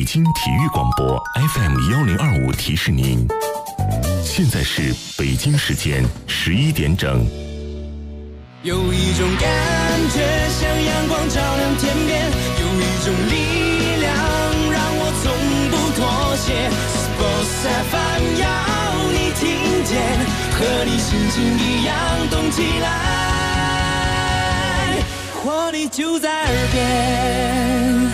京体育广播 FM1025提示您，现在是北京时间11点整。 有一种感觉像阳光照亮天边，有一种力量让我从不妥协。Sports FM 要你听见，和你心情一样动起来，活力就在耳边。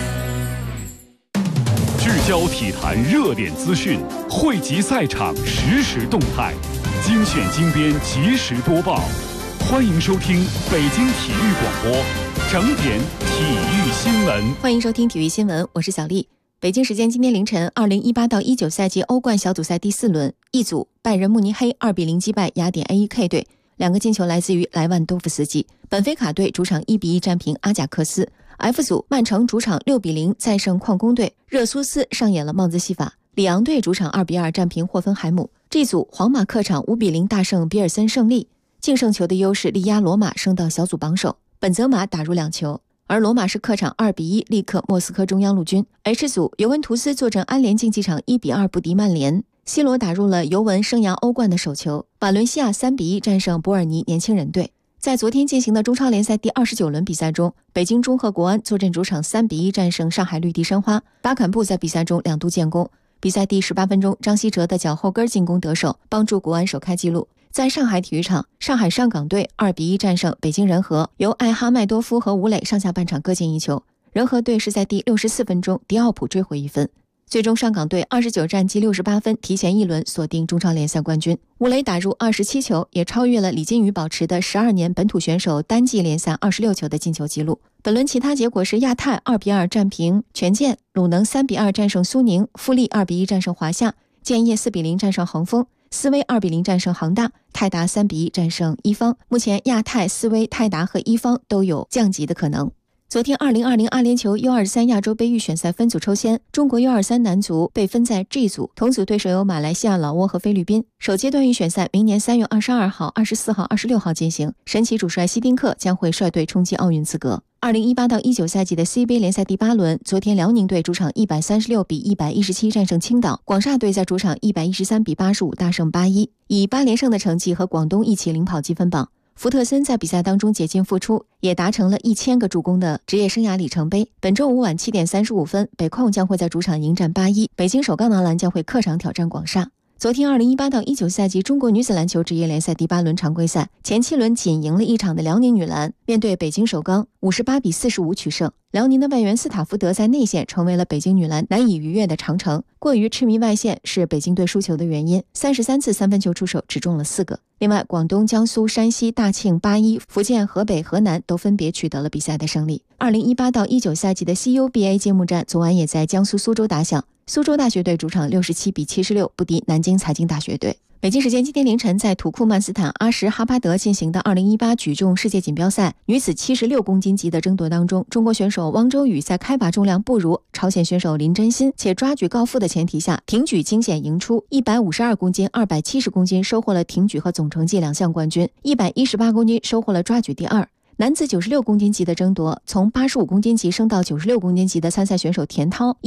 聚焦体坛热点资讯，汇集赛场实时动态，精选精编及时播报。欢迎收听北京体育广播整点体育新闻。 欢迎收听体育新闻，我是小丽。北京时间今天凌晨，2018到19赛季欧冠小组赛第4轮，一组拜仁慕尼黑2-0击败雅典 AEK 队，2个进球来自于莱万多夫斯基。本菲卡队主场1-1战平阿贾克斯。F 组曼城主场6-0再胜矿工队，热苏斯上演了帽子戏法。里昂队主场2-2战平霍芬海姆。G 组皇马客场5-0大胜比尔森胜利，净胜球的优势力压罗马升到小组榜首，本泽马打入2球。而罗马是客场2-1力克莫斯科中央陆军。H 组尤文图斯坐镇安联竞技场1-2不敌曼联，C 罗打入了尤文生涯欧冠的首球。瓦伦西亚3-1战胜伯尔尼年轻人队。在昨天进行的中超联赛第29轮比赛中，北京中赫国安坐镇主场3-1战胜上海绿地申花，巴坎布在比赛中2度建功。比赛第18分钟，张稀哲的脚后跟进攻得手，帮助国安首开纪录。在上海体育场，上海上港队2-1战胜北京人和，由艾哈迈多夫和吴磊上下半场各进1球。人和队是在第64分钟迪奥普追回1分。最终上港队29战绩68分，提前1轮锁定中超联赛冠军。吴磊打入27球，也超越了李金羽保持的12年本土选手单季联赛26球的进球纪录。本轮其他结果是亚太2-2战平权健，鲁能3-2战胜苏宁，富力2-1战胜华夏，建业4-0战胜恒丰，斯威2-0战胜恒大，泰达3-1战胜一方。目前亚太、斯威、泰达和一方都有降级的可能。昨天2020阿联酋 U23 亚洲杯预选赛分组抽签，中国 U23 男足被分在 G 组，同组对手有马来西亚、老挝和菲律宾。首阶段预选赛明年3月22号、24号、26号进行，神奇主帅希丁克将会率队冲击奥运资格。2018到19赛季的 CBA 联赛第8轮，昨天辽宁队主场136比117战胜青岛，广厦队在主场113比85大胜81，以8连胜的成绩和广东一起领跑积分榜。福特森在比赛当中竭尽付出，也达成了1000个助攻的职业生涯里程碑。本周五晚7点35分，北控将会在主场迎战81，北京首钢男篮将会客场挑战广厦。昨天2018到19赛季中国女子篮球职业联赛第8轮常规赛，前7轮仅赢了1场的辽宁女篮，面对北京首钢58比45取胜。辽宁的外援斯塔福德在内线成为了北京女篮难以逾越的长城，过于痴迷外线是北京队输球的原因，33次三分球出手只中了4个。另外，广东、江苏、山西、大庆、81、福建、河北、河南都分别取得了比赛的胜利。2018到19赛季的 CUBA 揭幕战昨晚也在江苏苏州打响，苏州大学队主场67比76不敌南京财经大学队。北京时间今天凌晨，在土库曼斯坦阿什哈巴德进行的2018举重世界锦标赛女子76公斤级的争夺当中，中国选手汪周雨在开拔重量不如朝鲜选手林真心且抓举告负的前提下，挺举惊险赢出，152公斤、270公斤收获了挺举和总成绩2项冠军，118公斤收获了抓举第2。男子96公斤级的争夺，从85公斤级升到96公斤级的参赛选手田涛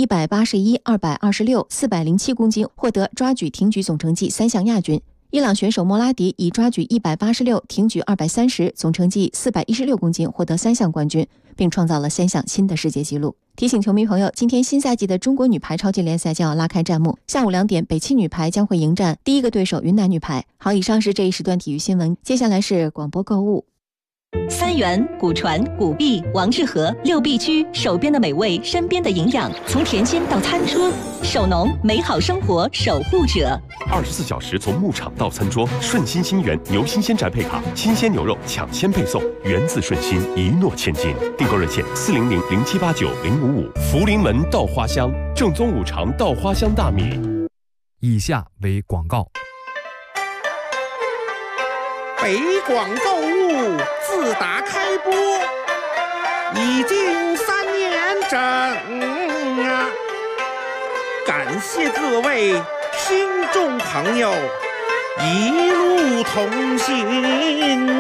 181、226、407公斤获得抓举、挺举总成绩3项亚军。伊朗选手莫拉迪以抓举186、挺举230、总成绩416公斤获得3项冠军，并创造了3项新的世界纪录。提醒球迷朋友，今天新赛季的中国女排超级联赛将要拉开战幕，下午2点，北汽女排将会迎战第一个对手云南女排。好，以上是这一时段体育新闻，接下来是广播购物。 三元、古传、古币、王致和6必居，手边的美味，身边的营养，从甜心到餐桌，手农美好生活守护者。 24小时从牧场到餐桌，顺心新源牛新鲜宅配卡，新鲜牛肉抢先配送，源自顺心，一诺千金。订购热线400-0789-055。福临门稻花香，正宗五常稻花香大米。 以下为广告。 北广购物自打开播已经3年整啊！感谢各位听众朋友一路同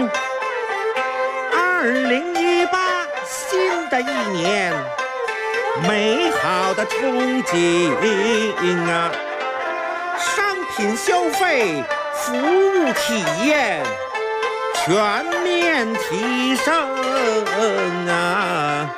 行。2018新的一年美好的憧憬啊！商品消费、服务体验全面提升啊！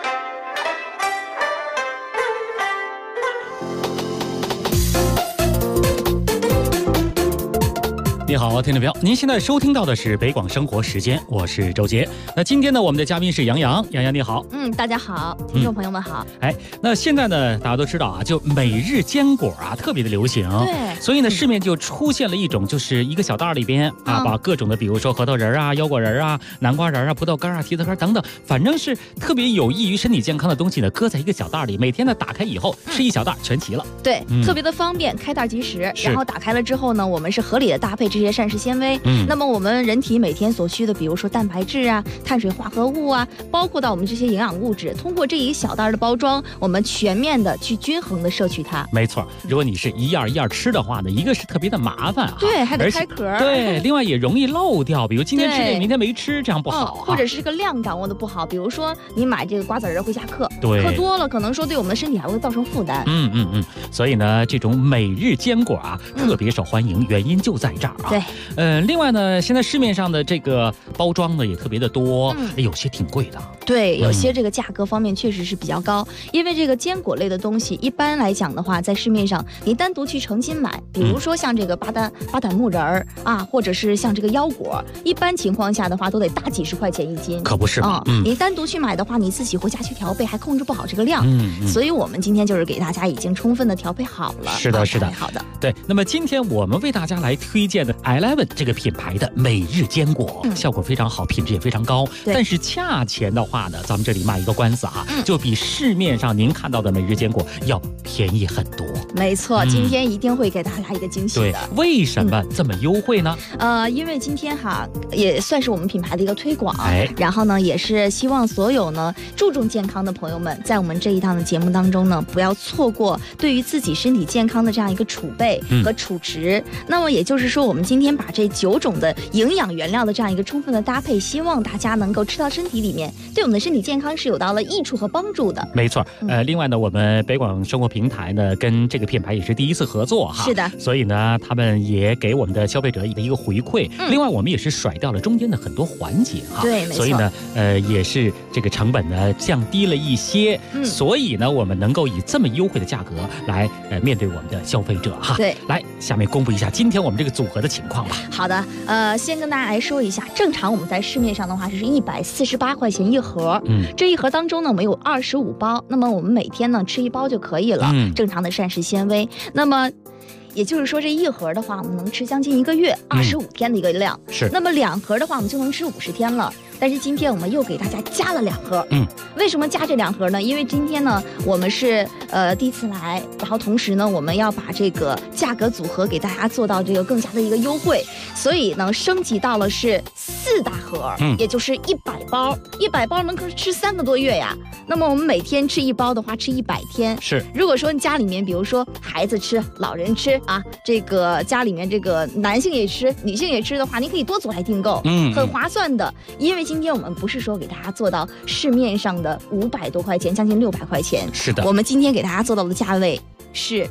你好，听众朋友，您现在收听到的是北广生活时间，我是周杰。那今天呢，我们的嘉宾是杨洋，杨洋你好。 大家好，听众朋友们好。 那现在呢，大家都知道啊，就每日坚果啊，特别的流行。 对。 所以呢，市面就出现了一种，就是一个小袋里边啊，把各种的，比如说核桃仁啊、腰果仁啊、南瓜仁啊、葡萄干啊、提子干等等，反正是特别有益于身体健康的东西呢，搁在一个小袋里，每天呢打开以后吃一小袋，全齐了。 对，特别的方便，开袋即食。然后打开了之后呢，我们是合理的搭配这些膳食纤维。那么我们人体每天所需的，比如说蛋白质啊、碳水化合物啊，包括到我们这些营养物质，通过这一小袋的包装，我们全面的去均衡的摄取它。 没错，如果你是一样一样吃的话呢，一个是特别的麻烦啊， 对，还得开壳， 对，另外也容易漏掉，比如今天吃这个，明天没吃，这样不好， 或者是这个量掌握的不好，比如说你买这个瓜子仁回家嗑， 对， 嗑多了可能说对我们的身体还会造成负担。 所以呢，这种每日坚果啊，特别受欢迎，原因就在这儿啊。 对， 另外呢，现在市面上的这个包装呢也特别的多，有些挺贵的。 对，有些这个价格方面确实是比较高，因为这个坚果类的东西，一般来讲的话，在市面上你单独去成斤买，比如说像这个巴旦木仁儿啊，或者是像这个腰果，一般情况下的话都得大几十块钱一斤， 可不是嘛？ 你单独去买的话，你自己回家去调配，还控制不好这个量。所以我们今天就是给大家已经充分的调配好了。 是的，是的， 好的。 对，那么今天我们为大家来推荐的 Eleven 这个品牌的每日坚果，效果非常好，品质也非常高。但是价钱的话呢，咱们这里卖一个关子啊，就比市面上您看到的每日坚果要便宜很多。 没错，今天一定会给大家一个惊喜的。 对，为什么这么优惠呢？ 因为今天哈也算是我们品牌的一个推广，然后呢也是希望所有呢注重健康的朋友们，在我们这一档的节目当中呢，不要错过对于自己身体健康的这样一个储备和储值。那么也就是说，我们今天把这9种的营养原料的这样一个充分的搭配，希望大家能够吃到身体里面，对我们的身体健康是有到了益处和帮助的。 没错，另外呢，我们北广生活平台呢跟这个品牌也是第一次合作哈， 是的， 所以呢，他们也给我们的消费者一个回馈。另外，我们也是甩掉了中间的很多环节哈， 对，没错。 所以呢，也是这个成本呢降低了一些，所以呢，我们能够以这么优惠的价格来面对我们的消费者哈。 对， 来，下面公布一下今天我们这个组合的情况吧。 好的，先跟大家来说一下，正常我们在市面上的话是148块钱一盒，这一盒当中呢，我们有25包，那么我们每天呢吃1包就可以了，正常的膳食纤维。那么也就是说，这一盒的话，我们能吃将近1个月，25天的一个量。 是。 那么2盒的话，我们就能吃50天了。但是今天我们又给大家加了2盒。为什么加这2盒呢？因为今天呢，我们是第一次来，然后同时呢，我们要把这个价格组合给大家做到这个更加的一个优惠，所以呢，升级到了是4大盒，也就是100包，100包能吃3个多月呀。那么我们每天吃1包的话，吃100天。 是。 如果说家里面，比如说孩子吃、老人吃啊，这个家里面这个男性也吃、女性也吃的话，你可以多组来订购，很划算的。因为今天我们不是说给大家做到市面上的500多块钱，将近600块钱。 是的。 我们今天给大家做到的价位是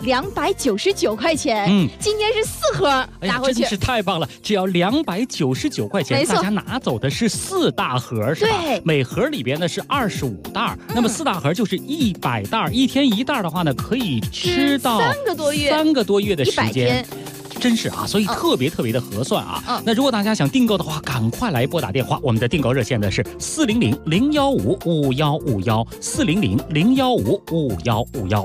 299块钱。今天是4盒拿回去， 真是太棒了！只要299块钱，大家拿走的是4大盒，是吧？ 对， 每盒里边呢是25袋，那么4大盒就是100袋，一天1袋的话呢，可以吃到 3个多月 ，3个多月的时间。100天。 真是啊，所以特别的合算啊。那如果大家想订购的话，赶快来拨打电话，我们的订购热线呢是400-015-5151，400-015-5151。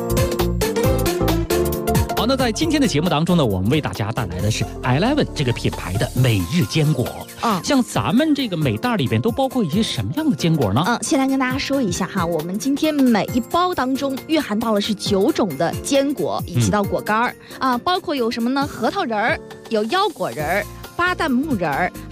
好，那在今天的节目当中呢，我们为大家带来的是 Eleven 这个品牌的每日坚果。像咱们这个每袋里边都包括一些什么样的坚果呢？ 先来跟大家说一下哈，我们今天每一包当中蕴含到了是9种的坚果以及到果干包括有什么呢？核桃仁儿，有腰果仁儿，巴旦木仁儿，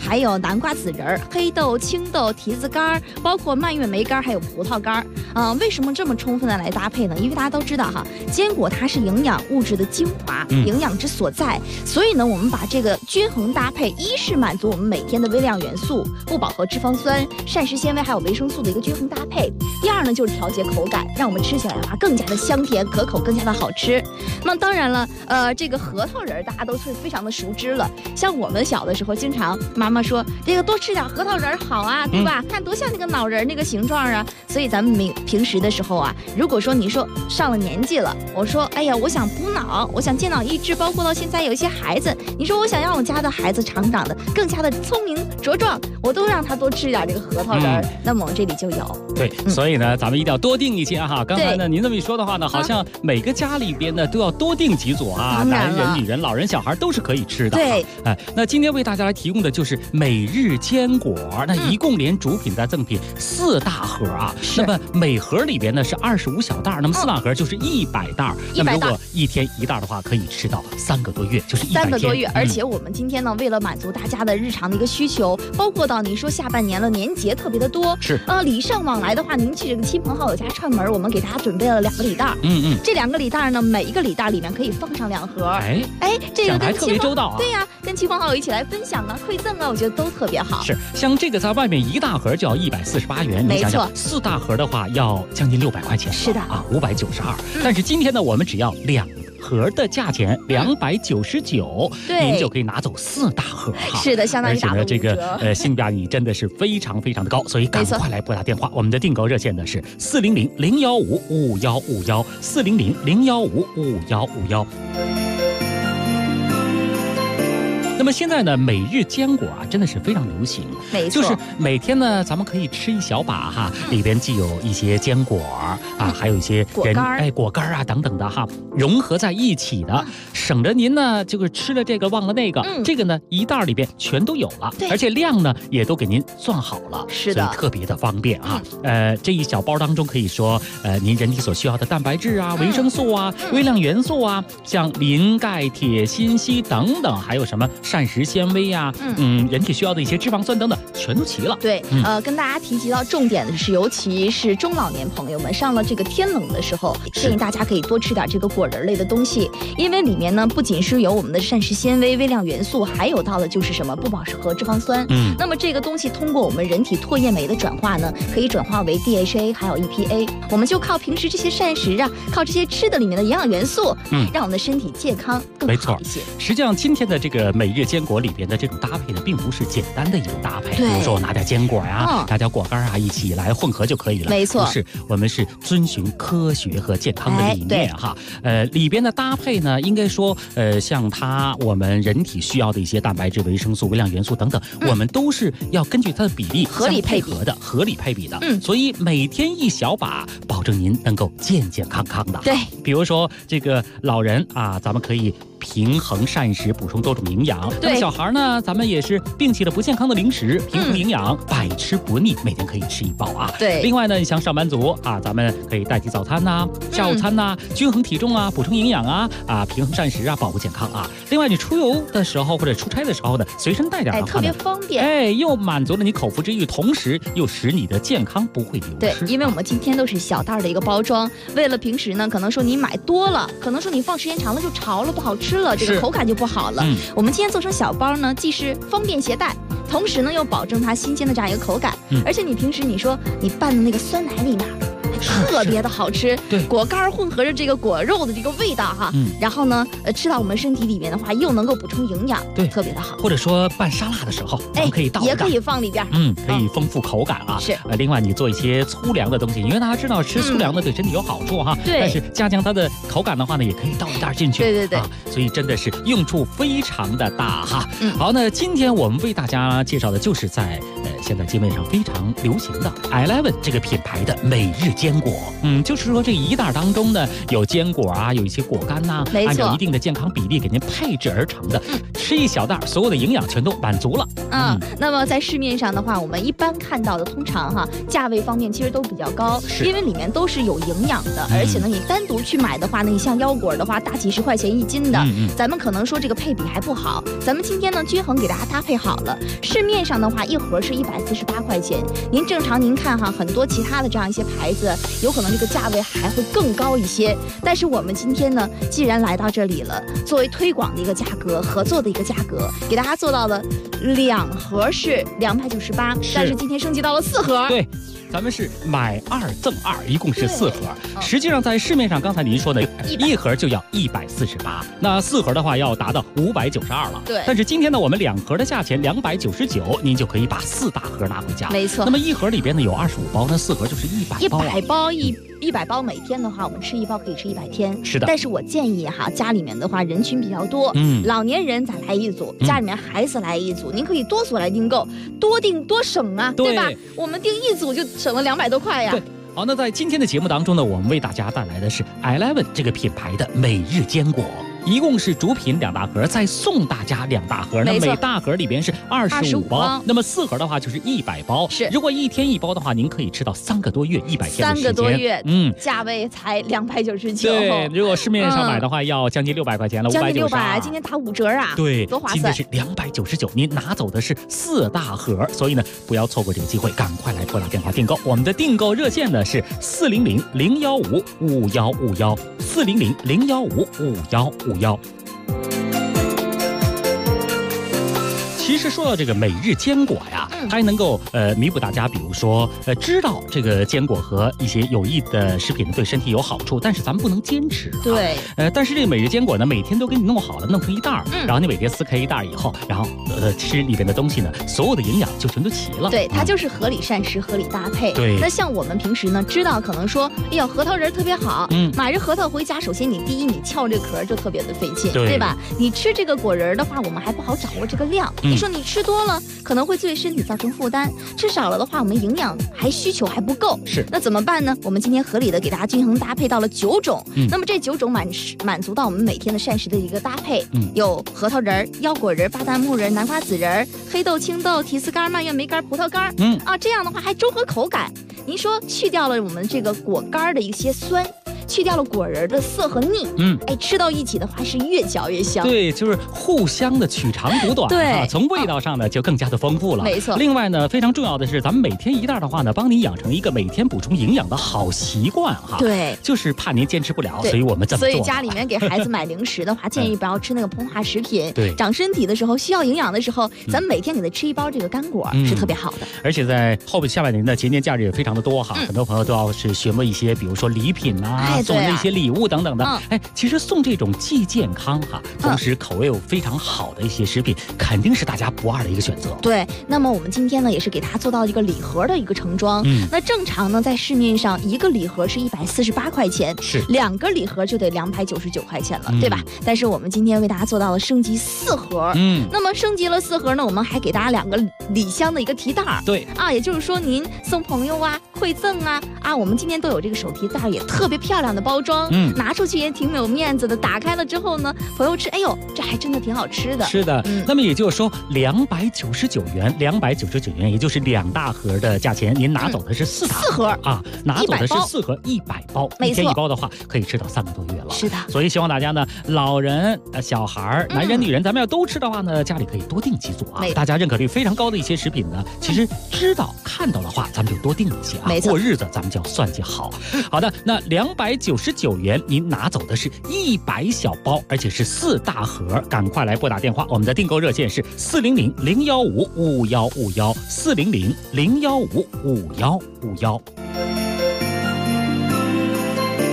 还有南瓜籽仁、黑豆、青豆、提子干，包括蔓越莓干，还有葡萄干。为什么这么充分的来搭配呢？因为大家都知道哈，坚果它是营养物质的精华，营养之所在。所以呢，我们把这个均衡搭配，一是满足我们每天的微量元素、不饱和脂肪酸、膳食纤维还有维生素的一个均衡搭配。第二呢，就是调节口感，让我们吃起来的话更加的香甜可口，更加的好吃。那当然了，这个核桃仁大家都是非常的熟知了。像我们小的时候，经常妈妈说这个多吃点核桃仁好啊，对吧？看多像那个脑仁那个形状啊。所以咱们平时的时候啊，如果说你说上了年纪了，我说哎呀，我想补脑，我想健脑益智，包括到现在有一些孩子，你说我想让我家的孩子成长的更加的聪明茁壮，我都让他多吃点这个核桃仁。那么我们这里就有。 对，所以呢，咱们一定要多订一些哈。刚才呢，您这么一说的话呢，好像每个家里边呢都要多订几组啊，男人、女人、老人、小孩都是可以吃的。 对， 那今天为大家来提供的就是每日坚果，那一共连主品带赠品4大盒啊。那么每盒里边呢是25小袋，那么4大盒就是100袋。那么如果一天1袋的话，可以吃到3个多月，就是100天。3 个多月，而且我们今天呢，为了满足大家的日常的一个需求，包括到你说下半年了，年节特别的多， 是礼尚往来的话，您去这个亲朋好友家串门，我们给大家准备了2个礼袋。这2个礼袋呢，每一个礼袋里面可以放上2盒。这个还特别周到啊。 对呀，跟亲朋好友一起来分享啊、馈赠啊，我觉得都特别好。 是，像这个在外面1大盒就要148元， 没错。 4大盒的话要将近600块钱。 是的啊，592。但是今天呢，我们只要2盒的价钱299，您就可以拿走4大盒哈。 是的，相当于打了5折。 而且呢，这个性价比真的是非常非常的高，所以赶快来拨打电话。我们的订购热线呢是400-015-5151，400-015-5151。那么现在呢，每日坚果啊，真的是非常流行。 没错， 就是每天呢，咱们可以吃一小把哈，里边既有一些坚果啊，还有一些果干啊等等的哈，融合在一起的，省着您呢这个吃了这个忘了那个。这个呢1袋里边全都有了，而且量呢也都给您算好了， 是的， 所以特别的方便啊。这一小包当中可以说您人体所需要的蛋白质啊、维生素啊、微量元素啊，像磷、钙、铁、锌、硒等等，还有什么膳食纤维啊，人体需要的一些脂肪酸等等，全都齐了。 对，跟大家提及到重点的是，尤其是中老年朋友们上了这个天冷的时候，建议大家可以多吃点这个果仁类的东西，因为里面呢不仅是有我们的膳食纤维、微量元素，还有到的就是什么不饱和脂肪酸。那么这个东西通过我们人体唾液酶的转化呢，可以转化为 DHA 还有 EPA， 我们就靠平时这些膳食啊，靠这些吃的里面的营养元素，让我们的身体健康更好一些。 实际上今天的这个每日坚果里边的这种搭配呢，并不是简单的一种搭配。比如说我拿点坚果呀，拿点果干啊，一起来混合就可以了。 没错， 不是，我们是遵循科学和健康的理念哈。里边的搭配呢，应该说像我们人体需要的一些蛋白质、维生素、微量元素等等，我们都是要根据它的比例合理配比的。所以每天1小把，保证您能够健健康康的。 对， 比如说这个老人啊，咱们可以平衡膳食，补充多种营养。那么小孩呢，咱们也是摒弃了不健康的零食，平衡营养，百吃不腻，每天可以吃1包啊。 对。 另外呢，你像上班族啊，咱们可以代替早餐呐、下午餐呐，均衡体重啊，补充营养啊，平衡膳食啊，保护健康啊。另外，你出游的时候或者出差的时候呢，随身带点的话， 特别方便。 又满足了你口腹之欲，同时又使你的健康不会流失。 对，因为我们今天都是小袋的一个包装，为了平时呢，可能说你买多了，可能说你放时间长了就潮了，不好吃了，这个口感就不好了。我们今天做成小包呢，既是方便携带，同时呢又保证它新鲜的这样一个口感。而且你平时你说你拌的那个酸奶里面，特别的好吃。 对， 果干混合着这个果肉的这个味道哈，然后呢，吃到我们身体里面的话，又能够补充营养， 对， 特别的好。 或者说拌沙拉的时候，可以倒也可以放里边， 可以丰富口感啊。 是， 另外你做一些粗粮的东西，因为大家知道吃粗粮的对身体有好处哈。 对。 但是加强它的口感的话呢，也可以倒1袋进去。 对。 所以真的是用处非常的大哈。好，那今天我们为大家介绍的就是在现在街面上非常流行的 Eleven 这个品牌的每日坚坚果。就是说这一袋当中呢有坚果啊，有一些果干呐，按照一定的健康比例给您配置而成的。吃一小袋，所有的营养全都满足了。 那么在市面上的话，我们一般看到的通常价位方面其实都比较高，因为里面都是有营养的，而且呢你单独去买的话呢，你像腰果的话大几十块钱1斤的，咱们可能说这个配比还不好，咱们今天呢均衡给大家搭配好了。市面上的话一盒是148块钱，您正常您看很多其他的这样一些牌子，有可能这个价位还会更高一些，但是我们今天呢既然来到这里了，作为推广的一个价格，合作的一个价格，给大家做到了2盒是298，但是今天升级到了4盒。 对，咱们是买2赠2，一共是4盒。实际上在市面上，刚才您说的1盒就要148，那4盒的话要达到592了。 对， 但是今天呢，我们2盒的价钱299，您就可以把4大盒拿回家。 没错。 那么1盒里边呢有25包，那4盒就是100包。 100包100包每天的话，我们吃1包可以吃100天。 是的。 但是我建议家里面的话人群比较多，老年人咱来一组，家里面孩子来一组，您可以多组来订购，多订多省啊，对吧？我们订1组就省了200多块呀。 对。好，那在今天的节目当中呢，我们为大家带来的是 Eleven 这个品牌的每日坚果。一共是主品2大盒，再送大家2大盒，那每大盒里边是25包，那么4盒的话就是100包。 是， 如果1天1包的话，您可以吃到3个多月100天的时间。3 个多月，价位才299。 对，如果市面上买的话，要将近600块钱了， 将近600，今天打5折啊！ 对， 多划算。 今天是299，您拿走的是4大盒，所以呢，不要错过这个机会，赶快来拨打电话订购。我们的订购热线呢是400-015-5151，400-015-5151。其实说到这个每日坚果呀，它还能够弥补大家，比如说知道这个坚果和一些有益的食品对身体有好处，但是咱们不能坚持。 对。 但是这个每日坚果呢，每天都给你弄好了，弄成一袋儿，然后你每天撕开一袋以后，然后吃里边的东西呢，所有的营养就全都齐了。 对，它就是合理膳食，合理搭配。 对。 那像我们平时呢，知道可能说，哎呦，核桃仁特别好，买着核桃回家，首先你第一，你撬这个壳就特别的费劲，对吧？你吃这个果仁的话，我们还不好掌握这个量。你说你吃多了可能会对身体造成负担，吃少了的话我们营养需求还不够。 是， 那怎么办呢？我们今天合理的给大家均衡搭配到了9种，那么这9种满足到我们每天的膳食的一个搭配，有核桃仁、腰果仁、巴旦木仁、南瓜籽仁、黑豆、青豆、提司干、蔓越莓干、葡萄干，这样的话还中和口感。您说去掉了我们这个果干的一些酸，去掉了果仁的涩和腻，吃到一起的话是越嚼越香。 对，就是互相的取长补短。 对， 从味道上呢就更加的丰富了。 没错。 另外呢，非常重要的是，咱们每天1袋的话呢，帮您养成一个每天补充营养的好习惯哈。 对， 就是怕您坚持不了，所以我们这么做。 所以家里面给孩子买零食的话，建议不要吃那个膨化食品。 对， 长身体的时候需要营养的时候，咱们每天给他吃1包这个干果是特别好的。 而且在下半年的节年假日也非常的多哈，很多朋友都要是询问一些，比如说礼品啊，送的一些礼物等等的。其实送这种既健康同时口味又非常好的一些食品，肯定是大家不二的一个选择。 对，那么我们今天呢也是给大家做到一个礼盒的一个盛装。那正常呢在市面上1个礼盒是148块钱， 是 2个礼盒就得299块钱了，对吧？但是我们今天为大家做到了升级4盒。那么升级了4盒呢，我们还给大家2个礼箱的一个提袋。 对也就是说您送朋友馈赠我们今天都有这个手提袋，也特别漂亮的包装，拿出去也挺有面子的。打开了之后呢，朋友吃，哎呦，这还真的挺好吃的。 是的，那么也就是说299元，也就是2大盒的价钱，您拿走的是4 盒拿走的是4盒100包， 没错， 一天1包的话可以吃到3个多月了。 是的， 所以希望大家呢，老人、小孩、男人、女人，咱们要都吃的话呢，家里可以多订几组大家认可率非常高的一些食品呢，其实知道看到的话，咱们就多订一些没错， 过日子咱们就要算计好。好的，那299元您拿走的是100小包，而且是4大盒，赶快来拨打电话，我们的订购热线是400-015-5151，400-015-5151。那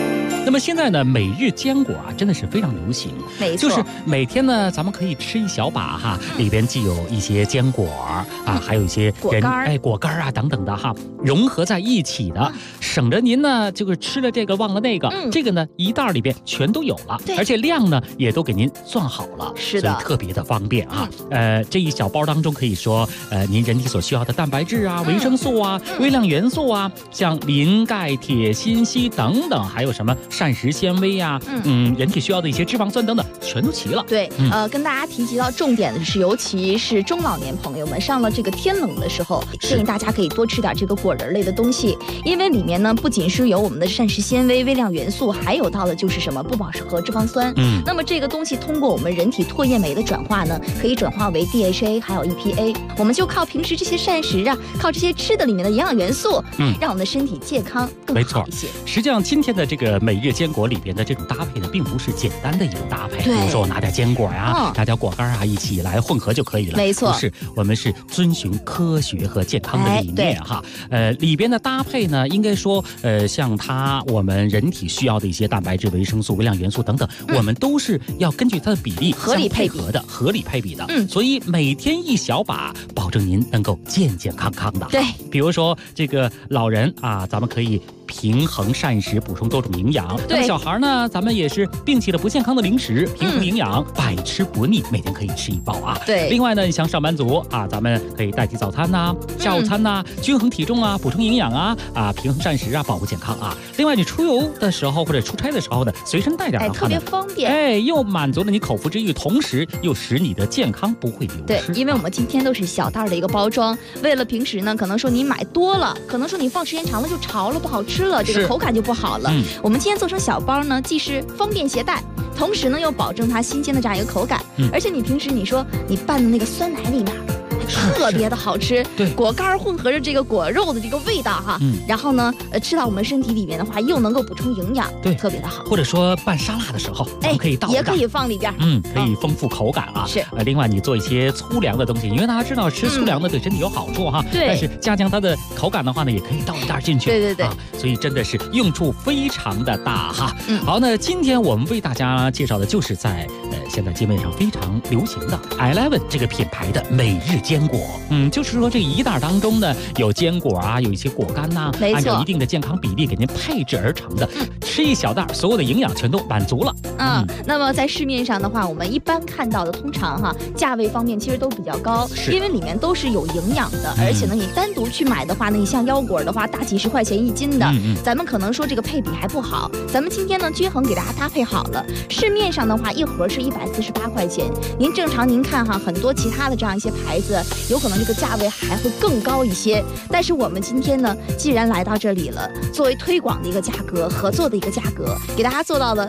那么现在呢，每日坚果啊，真的是非常流行。 没错， 就是每天呢，咱们可以吃一小把哈，里边既有一些坚果啊，还有一些果干啊等等的哈，融合在一起的，省着您呢就是吃了这个忘了那个，这个呢一袋里边全都有了，而且量呢也都给您算好了， 是的， 所以特别的方便啊。这一小包当中可以说您人体所需要的蛋白质啊、维生素啊、微量元素啊，像磷、钙、铁、锌、硒等等，还有什么膳食纤维啊，人体需要的一些脂肪酸等等，全都齐了。 对，跟大家提及到重点的是，尤其是中老年朋友们上了这个天冷的时候，建议大家可以多吃点这个果仁类的东西，因为里面呢不仅是有我们的膳食纤维、微量元素，还有到的就是什么不饱和脂肪酸。那么这个东西通过我们人体唾液酶的转化呢，可以转化为 DHA 还有 EPA， 我们就靠平时这些膳食啊，靠这些吃的里面的营养元素，让我们的身体健康更好一些。 实际上今天的这个每日坚果里边的这种搭配呢，并不是简单的一种搭配，比如说我拿点坚果呀，拿点果干啊，一起来混合就可以了。 没错， 不是，我们是遵循科学和健康的理念哈。里边的搭配呢，应该说像我们人体需要的一些蛋白质、维生素、微量元素等等，我们都是要根据它的比例合理配比的。所以每天一小把，保证您能够健健康康的。 对， 比如说这个老人啊，咱们可以平衡膳食，补充多种营养。 对， 小孩呢，咱们也是摒弃了不健康的零食，平衡营养，百吃不腻，每天可以吃1包啊。 对， 另外呢，像上班族啊，咱们可以代替早餐呐、下午餐呐，均衡体重啊，补充营养啊，平衡膳食啊，保护健康啊。另外，你出游的时候或者出差的时候呢，随身带点的话呢， 特别方便。 又满足了你口腹之欲，同时又使你的健康不会流失。 对，因为我们今天都是小袋的一个包装，为了平时呢，可能说你买多了，可能说你放时间长了就潮了，不好吃了，这个口感就不好了。我们今天做成小包呢，既是方便携带，同时呢又保证它新鲜的这样一个口感。而且你平时你说你拌的那个酸奶里面，特别的好吃。 对， 果干混合着这个果肉的这个味道哈，然后呢，吃到我们身体里面的话，又能够补充营养， 对， 特别的好。 或者说拌沙拉的时候，可以倒也可以放里边， 可以丰富口感啊。 是， 另外你做一些粗粮的东西，因为大家知道吃粗粮的对身体有好处哈。 对， 但是加强它的口感的话呢，也可以倒一袋进去。 对， 所以真的是用处非常的大哈。好，那今天我们为大家介绍的就是在现在街面上非常流行的 Eleven 这个品牌的每日坚果。就是说这一袋当中呢，有坚果啊，有一些果干呐，按照一定的健康比例给您配置而成的，吃一小袋，所有的营养全都满足了。 那么在市面上的话，我们一般看到的通常价位方面其实都比较高，因为里面都是有营养的，而且呢，你单独去买的话呢，你像腰果的话，大几十块钱1斤的，咱们可能说这个配比还不好。咱们今天呢，均衡给大家搭配好了。市面上的话，一盒是148块钱，您正常您看很多其他的这样一些牌子，有可能这个价位还会更高一些。但是我们今天呢，既然来到这里了，作为推广的一个价格，合作的一个价格，给大家做到了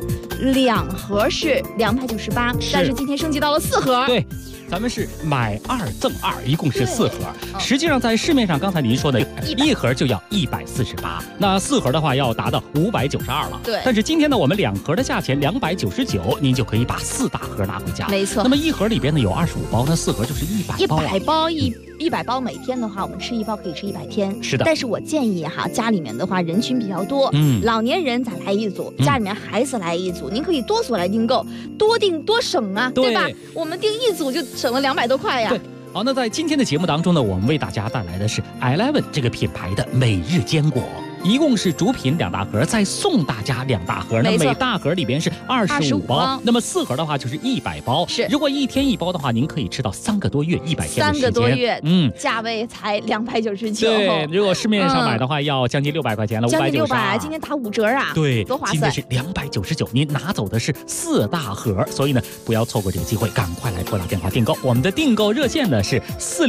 2盒是298，但是今天升级到了4盒。 对。咱们是买2赠2，一共是4盒。实际上在市面上，刚才您说的1盒就要148，那4盒的话要达到592了。 对。 但是今天呢，我们2盒的价钱299，您就可以把4大盒拿回家。 没错。 那么1盒里边呢有25包，那4盒就是100包。 100包100包每天的话，我们吃1包可以吃100天。 是的。 但是我建议家里面的话人群比较多，老年人咱来一组，家里面孩子来一组，您可以多组来订购，多订多省啊，对吧？我们订1组就省了200多块呀。 对。好，那在今天的节目当中呢，我们为大家带来的是 Eleven 这个品牌的每日坚果。一共是主品2大盒，再送大家2大盒。那每大盒里边是25包，那么4盒的话就是100包。 是， 如果1天1包的话，您可以吃到3个多月，100天的时间。3 个多月，价位才299。 对，如果市面上买的话，要将近600块钱了， 将近600，今天打5折啊！ 对， 多划算。 今天是299，您拿走的是4大盒，所以呢，不要错过这个机会，赶快来拨打电话订购。我们的订购热线呢是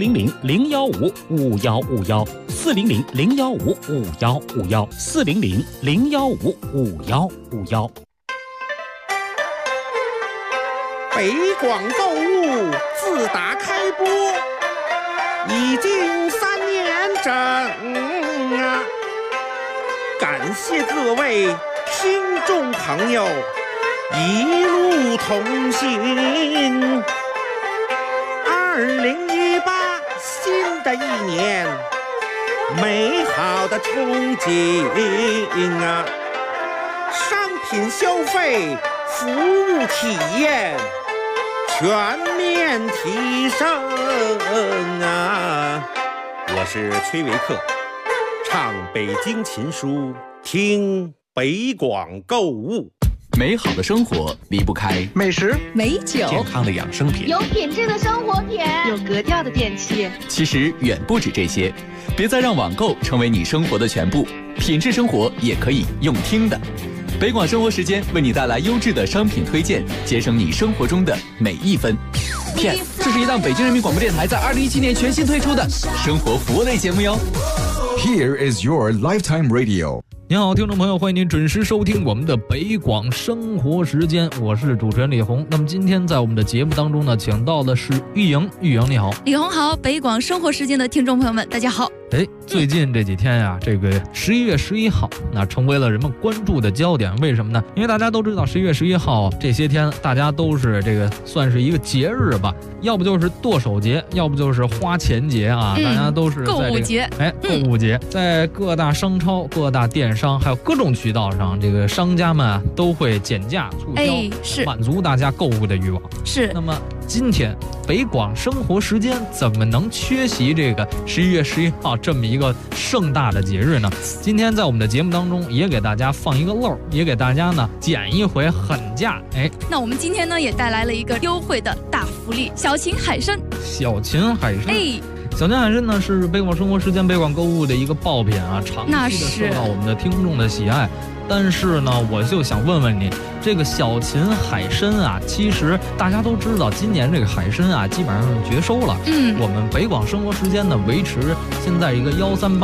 400-015-5151，400-015-5151，400-015-5151。 北广购物自打开播已经3年整啊！感谢各位听众朋友一路同行。2018新的一年，美好的憧憬啊！上品消费服务体验全面提升啊！我是崔维克，唱北京琴书，听北广购物。 美好的生活离不开美食、 美酒、 健康的养生品， 有品质的生活品， 有格调的电器。 其实远不止这些，别再让网购成为你生活的全部，品质生活也可以用听的。北广生活时间为你带来优质的商品推荐，节省你生活中的每一分。Yes， 这是一档北京人民广播电台在2017年全新推出的生活服务类节目哟。 Here is your lifetime radio。 您好，听众朋友，欢迎您准时收听我们的北广生活时间，我是主持人李红。那么今天在我们的节目当中呢，请到的是玉莹，玉莹你好。 李红好，北广生活时间的听众朋友们，大家好。 最近这几天呀，这个11月11号，那成为了人们关注的焦点。为什么呢？因为大家都知道，11月11号这些天，大家都是这个算是一个节日吧，要不就是剁手节，要不就是花钱节啊，大家都是在、这个、 购物节。 购物节，在各大商超、各大电商，还有各种渠道上，这个商家们都会减价促销， 是满足大家购物的欲望。 是。 那么今天北广生活时间怎么能缺席这个11月11号这么一个盛大的节日呢？今天在我们的节目当中也给大家放一个漏，也给大家呢捡一回狠价。 那我们今天呢也带来了一个优惠的大福利，小秦海参。 小秦海参。小秦海参呢是北广生活时间、北广购物的一个爆品啊，长期的受到我们的听众的喜爱。但是呢，我就想问问你，这个小秦海参啊，其实大家都知道，今年这个海参啊，基本上绝收了。我们北广生活时间呢，维持现在一个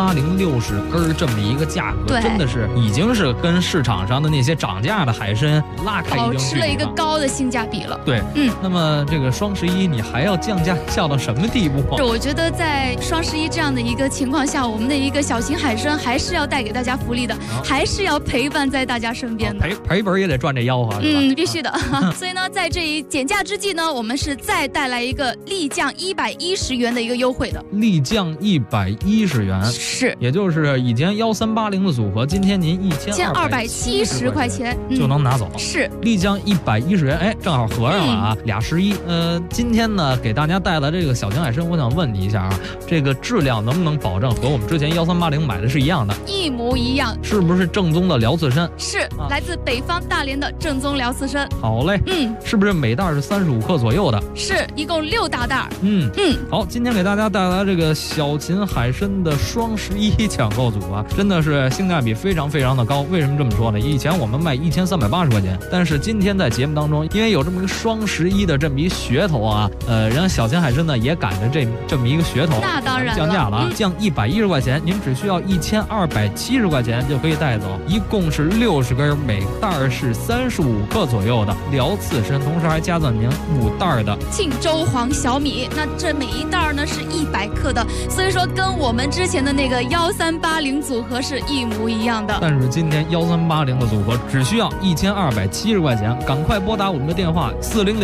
13806根这么一个价格，真的是已经是跟市场上的那些涨价的海参拉开一定距离了，保持了一个高的性价比了。 对，那么这个双11你还要降价降到什么地步？ 我觉得在双11这样的一个情况下，我们的一个小秦海参还是要带给大家福利的，还是要陪伴在大家身边的。 赔本也得赚这吆喝， 必须的。所以呢，在这一减价之际呢，我们是再带来一个立降110元的一个优惠的。 立降110元， 是， 也就是以前1380的组合，今天您 1270块钱就能拿走。 是， 立降110元，正好合上了啊，俩11。今天呢，给大家带来这个小秦海参，我想问你一下啊，这个质量能不能保证和我们之前1380买的是一样的？ 一模一样。 是不是正宗的辽刺参？ 是，来自北方大连的正宗辽刺参。 好嘞，是不是每袋是35克左右的？ 是，一共6大袋。 好，今天给大家带来这个小秦海参的双11抢购组啊，真的是性价比非常非常的高。为什么这么说呢？以前我们卖1380块钱，但是今天在节目当中，因为有这么一个双11的这么一噱头啊，人家小秦海参呢也赶着这么一个噱头， 那当然降价了啊，降110块钱，您只需要1270块钱就可以带走，一共是60根，每袋是35克左右的辽刺参，同时还加赠您5袋的庆州黄小米。那这每一袋呢是100克的，所以说跟我们之前的那个1380组合是一模一样的。 但是今天1380的组合只需要1270块钱，赶快拨打我们的电话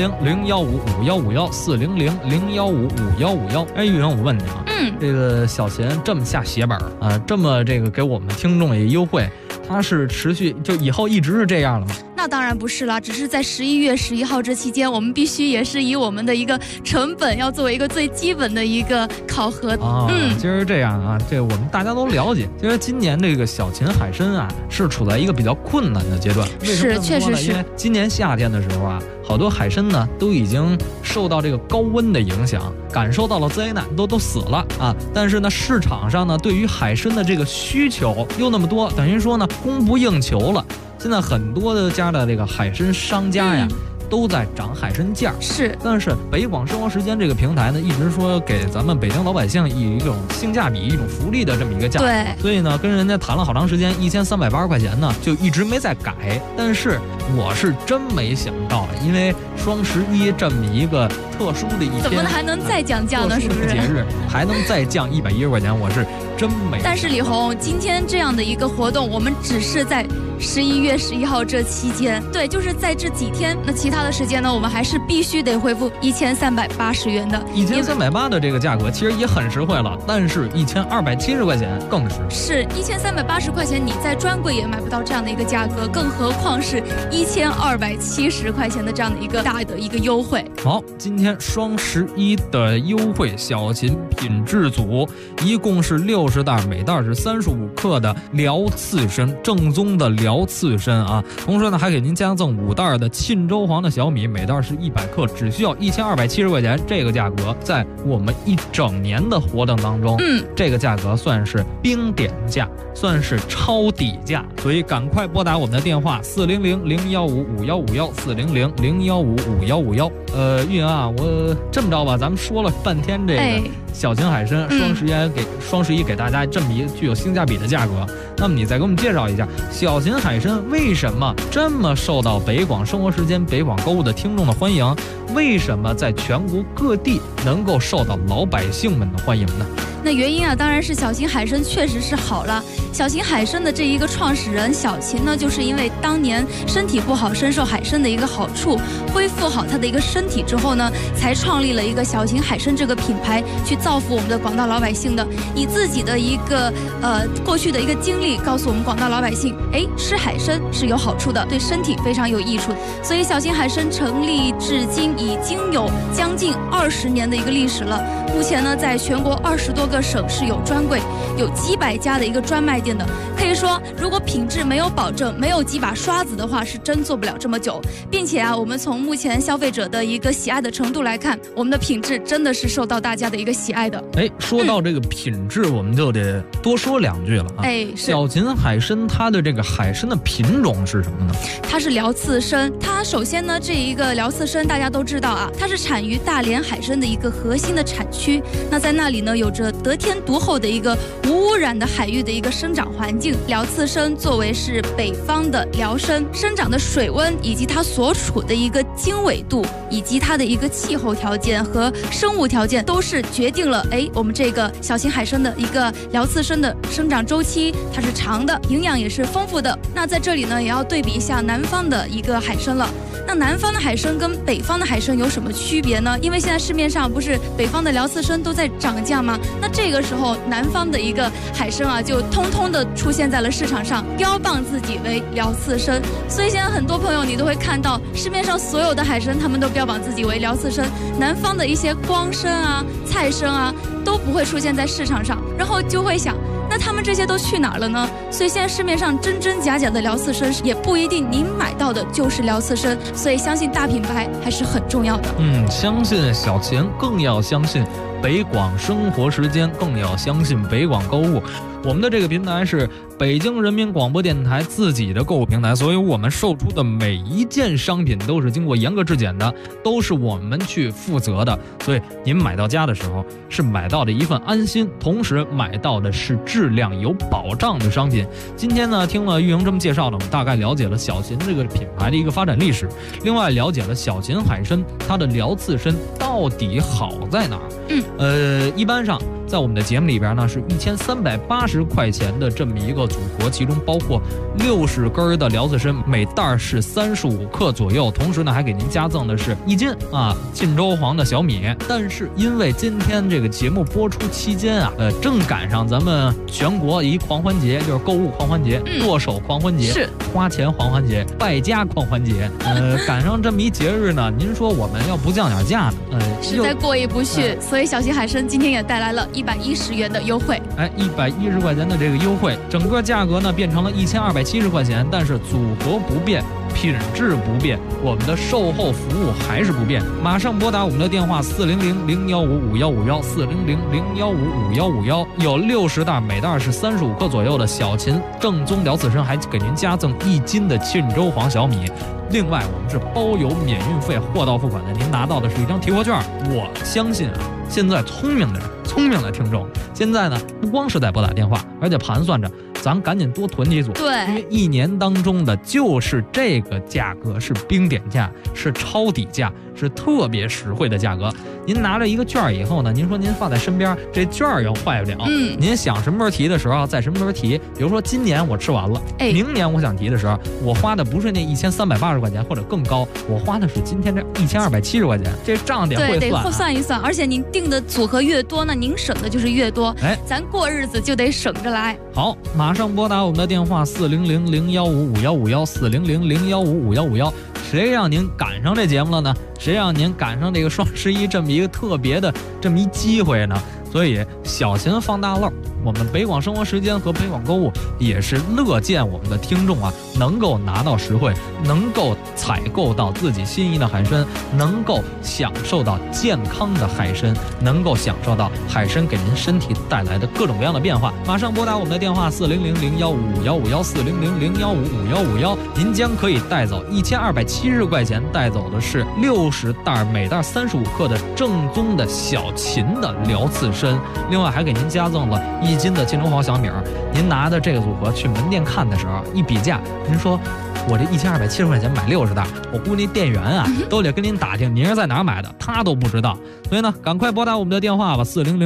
400-015-5151，400-015-5151。玉莹，我问你啊，这个小秦这么下血本啊，这么这个给我们听众也优惠，它是持续就以后一直是这样了吗？ 那当然不是了，只是在11月11号这期间，我们必须也是以我们的一个成本要作为一个最基本的一个考核。 其实这样啊，这我们大家都了解。其实今年这个小秦海参啊，是处在一个比较困难的阶段。为什么这么说呢？ 确实是， 因为今年夏天的时候啊，好多海参呢都已经受到这个高温的影响，感受到了灾难，都死了啊。但是呢，市场上呢对于海参的这个需求又那么多，等于说呢供不应求了。现在很多的家的这个海参商家呀，都在涨海参价。 是， 但是北广生活时间这个平台呢，一直说给咱们北京老百姓一种性价比、一种福利的这么一个价格。 对， 所以呢，跟人家谈了好长时间，1380块钱呢，就一直没再改。但是我是真没想到，因为双11这么一个特殊的一天， 怎么还能再降价呢？是不是？ 节日还能再降110块钱，我是真没。 但是李红，今天这样的一个活动，我们只是在11月11号这期间，对，就是在这几天。那其他的时间呢，我们还是必须得恢复1380元的。 1380的这个价格其实也很实惠了，但是1270块钱更是 1380块钱，你在专柜也买不到这样的一个价格，更何况是1270块钱的这样的一个大的一个优惠。 好，今天双11的优惠，小秦品质组一共是60袋，每袋是35克的辽刺参，正宗的辽刺参啊。同时呢，还给您加赠5袋的沁州黄的小米，每袋是100克，只需要1270块钱。这个价格在我们一整年的活动当中，这个价格算是冰点价，算是超底价，所以赶快拨打我们的电话400-015-5151，400-015-5151。运营啊，我这么着吧，咱们说了半天这个小秦海参，双11给大家这么一个具有性价比的价格。那么你再给我们介绍一下小秦海参为什么这么受到北广生活时间、北广购物的听众的欢迎？为什么在全国各地能够受到老百姓们的欢迎呢？ 那原因啊，当然是小秦海参确实是好了。小秦海参的这一个创始人小秦呢，就是因为当年身体不好，深受海参的一个好处，恢复好他的一个身体之后呢，才创立了一个小秦海参这个品牌，去造福我们的广大老百姓的。以自己的一个过去的一个经历，告诉我们广大老百姓，吃海参是有好处的，对身体非常有益处。所以小秦海参成立至今已经有将近20年的一个历史了。目前呢，在全国20多个省市有专柜，有几百家的一个专卖店的。可以说，如果品质没有保证，没有几把刷子的话，是真做不了这么久。并且啊，我们从目前消费者的一个喜爱的程度来看，我们的品质真的是受到大家的一个喜爱的。 说到这个品质，我们就得多说2句了啊。小秦海参它的这个海参的品种是什么呢？ 它是辽刺参。它首先呢，这一个辽刺参大家都知道啊，它是产于大连海参的一个核心的产区。那在那里呢，有着得天独厚的一个无污染的海域的一个生长环境。辽刺参作为是北方的辽参，生长的水温以及它所处的一个经纬度，以及它的一个气候条件和生物条件，都是决定了我们这个小秦海参的一个辽刺参的生长周期，它是长的，营养也是丰富的。那在这里呢，也要对比一下南方的一个海参了。那南方的海参跟北方的海参有什么区别呢？因为现在市面上不是北方的辽刺参都在涨价吗？那这个时候南方的一个海参啊，就通通的出现在了市场上，标榜自己为辽刺参。所以现在很多朋友你都会看到市面上所有的海参，他们都标榜自己为辽刺参，南方的一些光参啊、菜参啊都不会出现在市场上，然后就会想，那他们这些都去哪儿了呢？所以现在市面上真真假假的辽刺参也不一定您买到的就是辽刺参，所以相信大品牌还是很重要的。 相信小秦，更要相信北广生活时间，更要相信北广购物。我们的这个平台是北京人民广播电台自己的购物平台，所以我们售出的每一件商品都是经过严格质检的，都是我们去负责的。所以您买到家的时候是买到的一份安心，同时买到的是质量有保障的商品。今天呢，听了玉莹这么介绍呢，我们大概了解了小秦这个品牌的一个发展历史，另外了解了小秦海参它的辽刺参到底好在哪儿。一般上在我们的节目里边呢，是1380块钱的这么一个组合，其中包括60根的辽刺参，每袋是35克左右，同时呢还给您加赠的是1斤沁州黄的小米。但是因为今天这个节目播出期间啊，正赶上咱们全国一狂欢节，就是购物狂欢节、剁手狂欢节、是花钱狂欢节、败家狂欢节，赶上这么一节日呢，您说我们要不降点价呢， 实在过意不去。所以小秦海参今天也带来了110元的优惠 ，110块钱的这个优惠，整个价格呢变成了1270块钱，但是组合不变，品质不变，我们的售后服务还是不变。马上拨打我们的电话400-015-5151，400-015-5151，有60袋，每袋是35克左右的小秦正宗辽刺参，还给您加赠1斤的沁州黄小米。另外我们是包邮免运费，货到付款的，您拿到的是一张提货券。我相信啊，现在聪明的听众现在呢不光是在拨打电话，而且盘算着咱赶紧多囤几组。 对， 因为一年当中的就是这个价格是冰点价，是抄底价，是特别实惠的价格。您拿着一个券以后呢，您说您放在身边，这券又坏不了。您想什么时候提的时候，在什么时候提。比如说今年我吃完了，明年我想提的时候，我花的不是那1380块钱或者更高，我花的是今天这1270块钱，这账得会算。 对，得算一算。而且您定的组合越多，那您省的就是越多。咱过日子就得省着来。 好，马上拨打我们的电话400-015-5151，400-015-5151。谁让您赶上这节目了呢？谁让您赶上这个双11这么一个特别的这么一机会呢？所以小钱放大漏，我们北广生活时间和北广购物也是乐见我们的听众啊能够拿到实惠，能够采购到自己心仪的海参，能够享受到健康的海参，能够享受到海参给您身体带来的各种各样的变化。马上拨打我们的电话400-015-5151，400-015-5151，您将可以带走1270块钱，带走的是60袋，每袋35克的正宗的小秦的辽刺参。另外还给您加赠了1斤的金城黄小米。您拿的这个组合去门店看的时候一比价，您说我这1270块钱买60袋，我估计店员啊都得跟您打听您是在哪儿买的，他都不知道。所以呢，赶快拨打我们的电话吧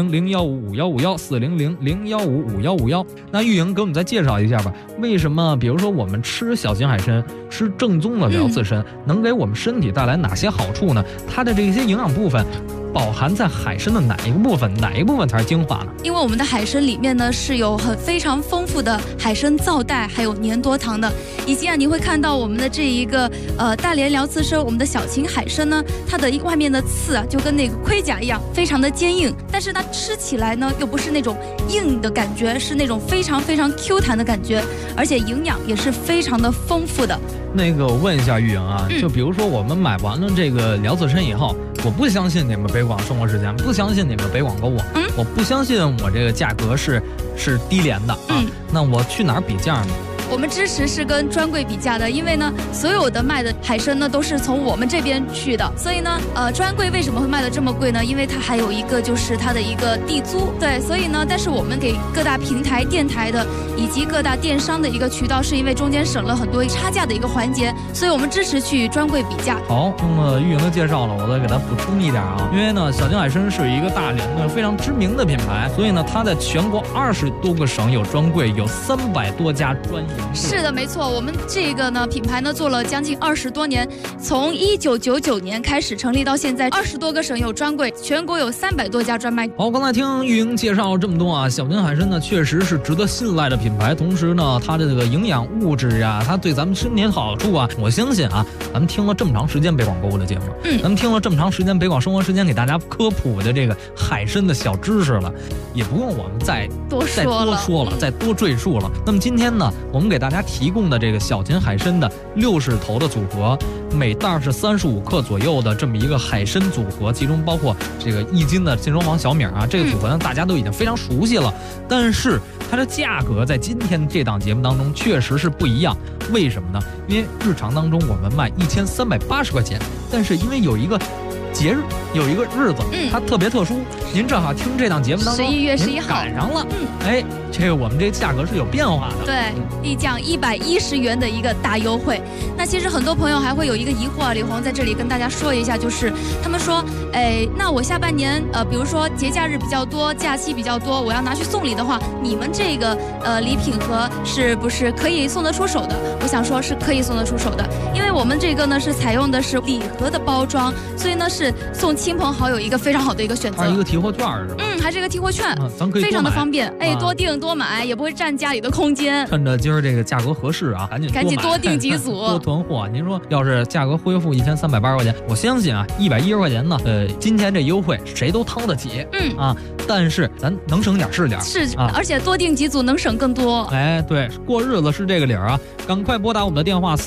，400-015-5151，400-015-5151。那玉莹给我们再介绍一下吧，为什么比如说我们吃小秦海参，吃正宗的辽刺参，能给我们身体带来哪些好处呢？它的这些营养部分饱含在海参的哪一个部分？哪一个部分才是精华呢？ 因为我们的海参里面呢是有非常丰富的海参皂带，还有粘多糖的，以及您会看到我们的这一个大连辽刺参，我们的小秦海参呢，它的外面的刺啊就跟那个盔甲一样，非常的坚硬，但是它吃起来呢又不是那种硬的感觉，是那种非常非常 Q 弹的感觉，而且营养也是非常的丰富的。 那个我问一下玉莹啊，就比如说我们买完了这个辽刺参以后，我不相信你们北广生活时间，不相信你们北广购物，我不相信我这个价格是低廉的啊，那我去哪儿比价呢？ 我们支持是跟专柜比价的，因为呢，所有的卖的海参呢都是从我们这边去的，所以呢，专柜为什么会卖的这么贵呢？因为它还有一个就是它的一个地租，对，所以呢，但是我们给各大平台、电台的以及各大电商的一个渠道，是因为中间省了很多差价的一个环节，所以我们支持去专柜比价。 好，那么玉莹的介绍了，我再给它补充一点啊，因为呢，小秦海参是一个大连的非常知名的品牌，所以呢，它在全国20多个省有专柜，有300多家专营。 是的，没错，我们这个呢品牌呢做了将近20多年，从1999年开始成立到现在，20多个省有专柜，全国有300多家专卖。 好，刚才听玉莹介绍了这么多啊，小秦海参呢确实是值得信赖的品牌，同时呢，它的这个营养物质啊，它对咱们身体的好处啊，我相信啊，咱们听了这么长时间北广购物的节目，咱们听了这么长时间北广生活时间给大家科普的这个海参的小知识了，也不用我们再多说了，再多赘述了。那么今天呢，我们给大家提供的这个小秦海参的60头的组合，每袋是35克左右的这么一个海参组合，其中包括这个1斤的金城黄小米啊，这个组合呢大家都已经非常熟悉了，但是它的价格在今天这档节目当中确实是不一样。为什么呢？因为日常当中我们卖1380块钱，但是因为有一个节日，有一个日子，它特别特殊，您正好听这档节目当中 11月11号赶上了，哎，这个我们这价格是有变化的， 对，立降110元的一个大优惠。那其实很多朋友还会有一个疑惑啊，李红在这里跟大家说一下，就是他们说，哎，那我下半年比如说节假日比较多，假期比较多，我要拿去送礼的话，你们这个礼品盒是不是可以送得出手的？我想说是可以送得出手的，因为我们这个呢是采用的是礼盒的包装，所以呢是送亲朋好友一个非常好的一个选择。 还是一个提货券是吧？ 还是一个提货券， 咱可以非常的方便，哎，多订多买，也不会占家里的空间。 趁着今儿这个价格合适啊，赶紧多订几组， 多囤货。您说要是价格恢复1380块钱，我相信啊，110块钱呢，今天这优惠谁都掏得起，但是咱能省点是点， 而且多订几组能省更多。 哎，对，过日子是这个理儿啊，赶快拨打我们的电话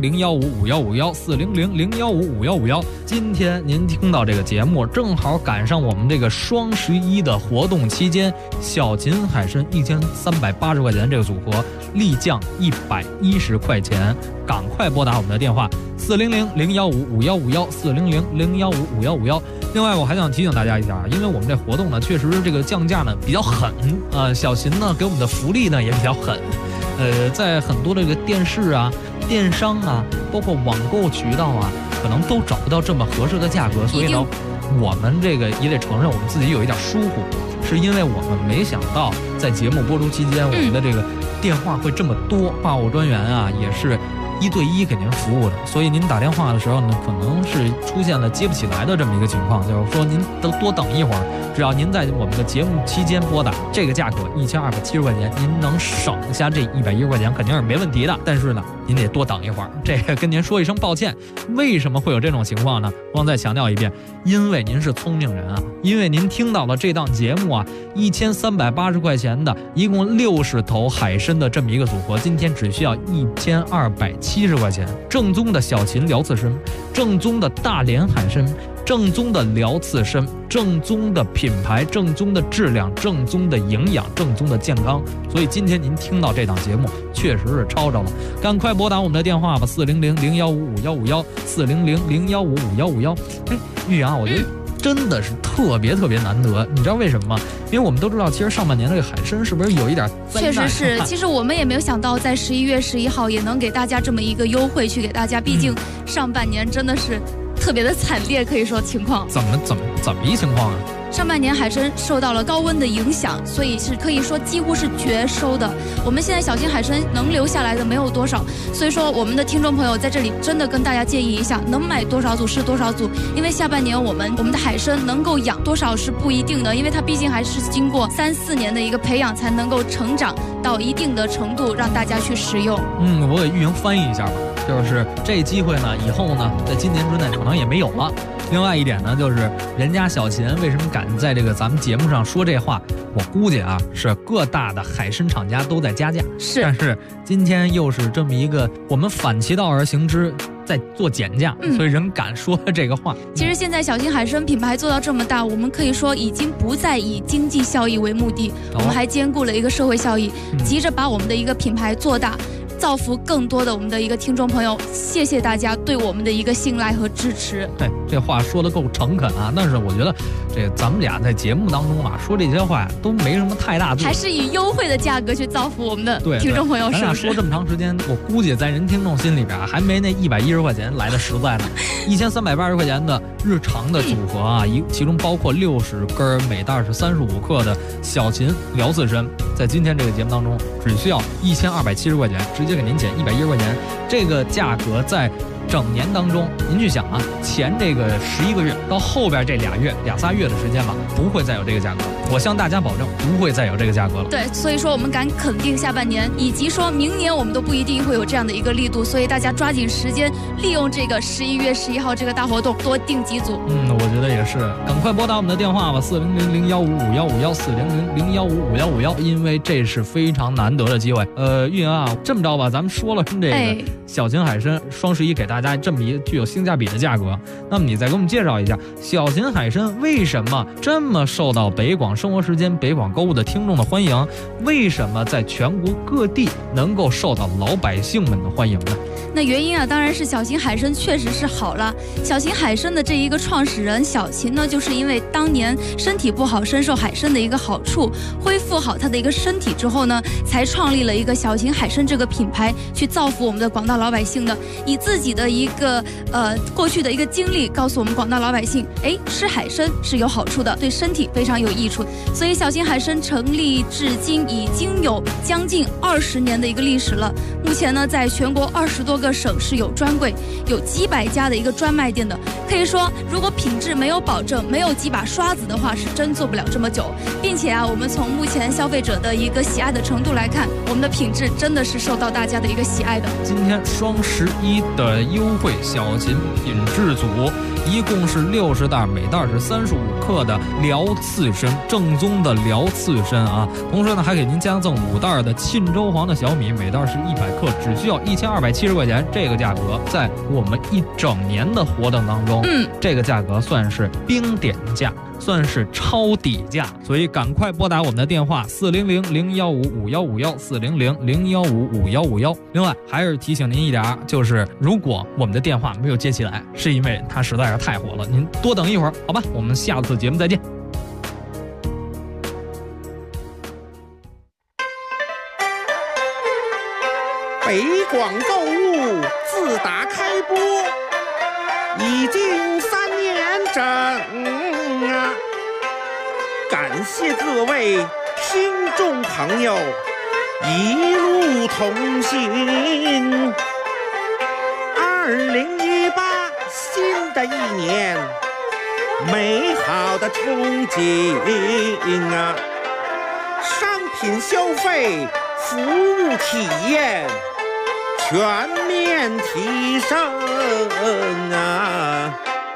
400-015-5151，400-015-5151。今天您听到这个节目，正好赶上我们这个双11的活动期间，小秦海参1380块钱这个组合立降110块钱，赶快拨打我们的电话400-015-5151，400-015-5151。 另外我还想提醒大家一下，因为我们这活动呢确实这个降价呢比较狠，小秦呢给我们的福利呢也比较狠，在很多这个电视啊、电商啊，包括网购渠道啊，可能都找不到这么合适的价格，所以呢我们这个也得承认我们自己有一点疏忽，是因为我们没想到在节目播出期间，我们的这个电话会这么多，话务专员啊也是1对1给您服务的，所以您打电话的时候呢，可能是出现了接不起来的这么一个情况，就是说您都多等一会儿，只要您在我们的节目期间拨打，这个价格1270块钱，您能省下这110块钱肯定是没问题的，但是呢，您得多等一会儿，这个跟您说一声抱歉。为什么会有这种情况呢？光再强调一遍，因为您是聪明人啊，因为您听到了这档节目啊，1380块钱的，一共60头海参的这么一个组合，今天只需要1270块钱，正宗的小秦辽刺参，正宗的大连海参，正宗的辽刺参，正宗的品牌，正宗的质量，正宗的营养，正宗的健康。所以今天您听到这档节目确实是抄着了，赶快拨打我们的电话吧，400-0155-151，400-0155-151。玉阳，我觉得真的是特别难得，你知道为什么吗？因为我们都知道，其实上半年这个海参是不是有一点确实是，其实我们也没有想到在11月11号也能给大家这么一个优惠去给大家，毕竟上半年真的是特别的惨烈，可以说情况。 怎么一情况啊？ 上半年海参受到了高温的影响，所以是可以说几乎是绝收的。我们现在小秦海参能留下来的没有多少，所以说我们的听众朋友在这里真的跟大家建议一下，能买多少组是多少组，因为下半年我们的海参能够养多少是不一定的，因为它毕竟还是经过3-4年的一个培养才能够成长到一定的程度，让大家去食用。 我给玉莹翻译一下吧，就是这机会呢，以后呢，在今年之内可能也没有了。另外一点呢，就是人家小秦为什么敢在这个咱们节目上说这话，我估计啊，是各大的海参厂家都在加价，但是今天又是这么一个我们反其道而行之，在做减价，所以人敢说这个话。 其实现在小秦海参品牌做到这么大，我们可以说已经不再以经济效益为目的，我们还兼顾了一个社会效益，急着把我们的一个品牌做大，造福更多的我们的一个听众朋友。谢谢大家对我们的一个信赖和支持。 这话说得够诚恳啊，但是我觉得这咱们俩在节目当中啊说这些话都没什么太大作用， 还是以优惠的价格去造福我们的听众朋友。 咱俩说这么长时间，我估计在人听众心里边还没那110块钱来的实在呢。1380块钱的日常的组合啊，其中包括60根，每袋是35克的小秦辽刺参，在今天这个节目当中只需要1270块钱，直接给您减110块钱。这个价格在整年当中，您去想啊，前这个11个月到后边这2-3月的时间吧，不会再有这个价格。我向大家保证，不会再有这个价格了。 对，所以说我们敢肯定下半年，以及说明年我们都不一定会有这样的一个力度，所以大家抓紧时间，利用这个11月11号这个大活动，多订几组。 我觉得也是，赶快拨打我们的电话吧，400-0155-151，400-0155-151，因为这是非常难得的机会。玉莹啊，这么着吧，咱们说了这个小秦海参双11给大家这么一个具有性价比的价格，那么你再给我们介绍一下小秦海参为什么这么受到北广生活时间、北广购物的听众的欢迎？为什么在全国各地能够受到老百姓们的欢迎呢？ 那原因啊，当然是小秦海参确实是好了。小秦海参的这一个创始人小秦呢，就是因为当年身体不好，深受海参的一个好处，恢复好他的一个身体之后呢，才创立了一个小秦海参这个品牌，去造福我们的广大老百姓的。以自己的一个过去的一个经历，告诉我们广大老百姓，吃海参是有好处的，对身体非常有益处。所以小秦海参成立至今已经有将近20年的一个历史了。目前呢，在全国20多个省市有专柜，有几百家的一个专卖店的。可以说，如果品质没有保证，没有几把刷子的话，是真做不了这么久。并且啊，我们从目前消费者的一个喜爱的程度来看，我们的品质真的是受到大家的一个喜爱的。 今天双11的优惠小秦品质组，一共是60袋，每袋是35克的辽刺参，正宗的辽刺参啊。同时呢，还给您加赠5袋的沁州黄的小米，每袋是100克，只需要1270块钱。这个价格在我们一整年的活动当中，这个价格算是冰点价。 算是超底价，所以赶快拨打我们的电话400-015-5151，400-015-5151。另外还是提醒您一点，就是如果我们的电话没有接起来，是因为它实在是太火了，您多等一会儿，好吧？我们下次节目再见。 北广购物自打开播已经3年整啊！感谢各位听众朋友一路同行。2018新的一年，美好的憧憬啊！商品消费、服务体验全面提升啊！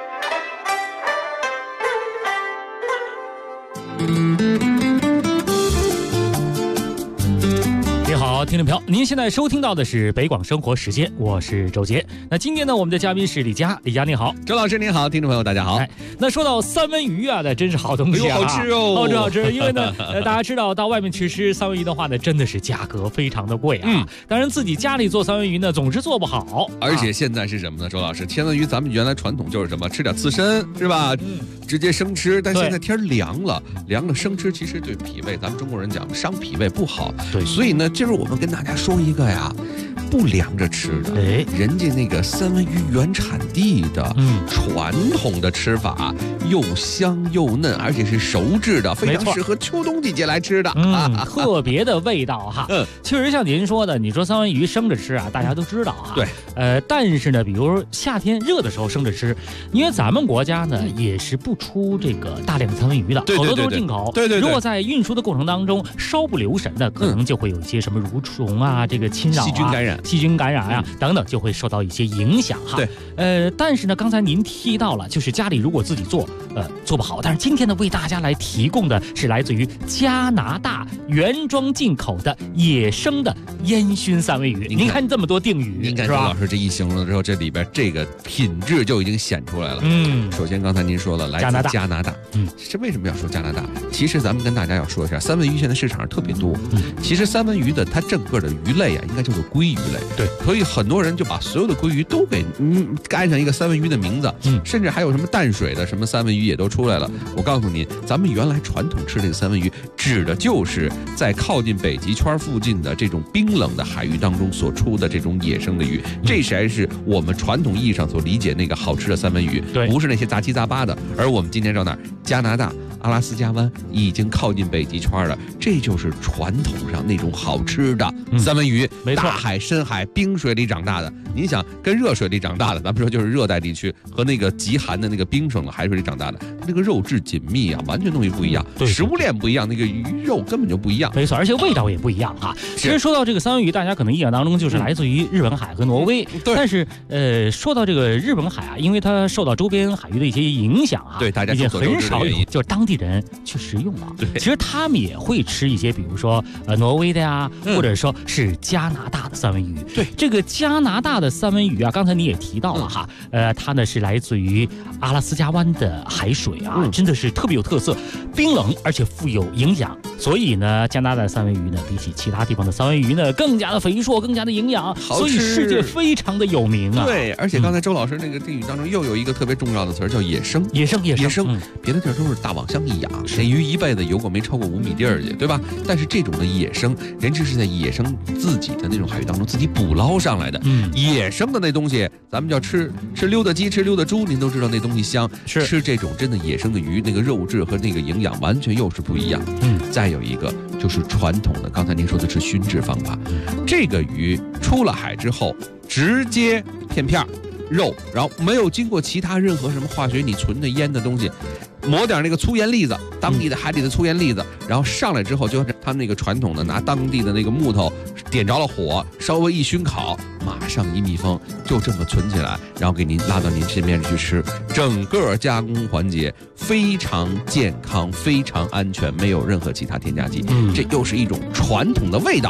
好，听众朋友，您现在收听到的是北广生活时间，我是周杰。那今天呢，我们的嘉宾是李佳，李佳你好， 周老师您好，听众朋友大家好。 那说到三文鱼啊，那真是好东西啊， 好吃哦， 好吃好吃。因为呢，大家知道到外面去吃三文鱼的话呢，真的是价格非常的贵啊。当然自己家里做三文鱼呢，总是做不好。 而且现在是什么呢？周老师，三文鱼咱们原来传统就是什么，吃点刺身是吧？直接生吃。但现在天凉了生吃，其实对脾胃，咱们中国人讲伤脾胃不好。 对， 所以呢，今儿我们跟大家说一个呀，不凉着吃的，人家那个三文鱼原产地的传统的吃法，又香又嫩，而且是熟制的，非常适合秋冬季节来吃的， 特别的味道哈。确实像您说的，你说三文鱼生着吃啊，大家都知道哈。 对， 但是呢，比如夏天热的时候生着吃，因为咱们国家呢也是不出这个大量的三文鱼的，好多都是进口。 对。 如果在运输的过程当中稍不留神的，可能就会有一些什么蠕虫啊，这个侵扰啊，细菌感染啊等等，就会受到一些影响哈。 对， 但是呢，刚才您提到了，就是家里如果自己做，做不好。但是今天呢，为大家来提供的是来自于加拿大原装进口的野生的烟熏三文鱼。您看这么多定语， 您看周老师这一形容之后，这里边这个品质就已经显出来了。首先刚才您说了，来自加拿大。这为什么要说加拿大？其实咱们跟大家要说一下，三文鱼现在市场上特别多。其实三文鱼的它整个的鱼类啊，应该叫做鲑鱼类。 对， 所以很多人就把所有的鲑鱼都给安上一个三文鱼的名字。甚至还有什么淡水的什么三文鱼也都出来了。我告诉您，咱们原来传统吃这个三文鱼，指的就是在靠近北极圈附近的这种冰冷的海域当中所出的这种野生的鱼，这才是我们传统意义上所理解那个好吃的三文鱼，不是那些杂七杂八的。而我们今天到哪儿？加拿大阿拉斯加湾已经靠近北极圈了，这就是传统上那种好吃的三文鱼。 没错， 大海、深海、冰水里长大的。您想，跟热水里长大的，咱们说就是热带地区，和那个极寒的那个冰冷的海水里长大的，那个肉质紧密啊，完全东西不一样，食物链不一样，那个鱼肉根本就不一样。 没错，而且味道也不一样哈。其实说到这个三文鱼，大家可能印象当中就是来自于日本海和挪威。但是说到这个日本海啊，因为它受到周边海域的一些影响啊， 对大家已经很少有就是当地人去食用了。其实他们也会吃一些，比如说挪威的呀，或者说是加拿大的三文鱼。 对， 这个加拿大的三文鱼啊，刚才你也提到了哈，它呢是来自于阿拉斯加湾的海水啊，真的是特别有特色，冰冷而且富有营养。所以呢，加拿大的三文鱼呢，比起其他地方的三文鱼呢，更加的肥硕，更加的营养，所以世界非常的有名啊。 对，而且刚才周老师那个定语当中又有一个特别重要的词儿叫野生。 野生， 别的地儿都是大网箱一养，这鱼一辈子游过没超过5米地儿去，对吧？但是这种的野生，人家是在野生自己的那种海域当中自己捕捞上来的。野生的那东西，咱们叫吃溜达鸡，吃溜达猪，您都知道那东西香。吃这种真的野生的鱼，那个肉质和那个营养完全又是不一样。再有一个就是传统的，刚才您说的是熏制方法。这个鱼出了海之后，直接片肉，然后没有经过其他任何什么化学你存的腌的东西，抹点那个粗盐粒子，当地的海里的粗盐粒子，然后上来之后，就他那个传统的拿当地的那个木头点着了火，稍微一熏烤，马上一密封，就这么存起来，然后给您拉到您身边去吃。整个加工环节非常健康，非常安全，没有任何其他添加剂。这又是一种传统的味道。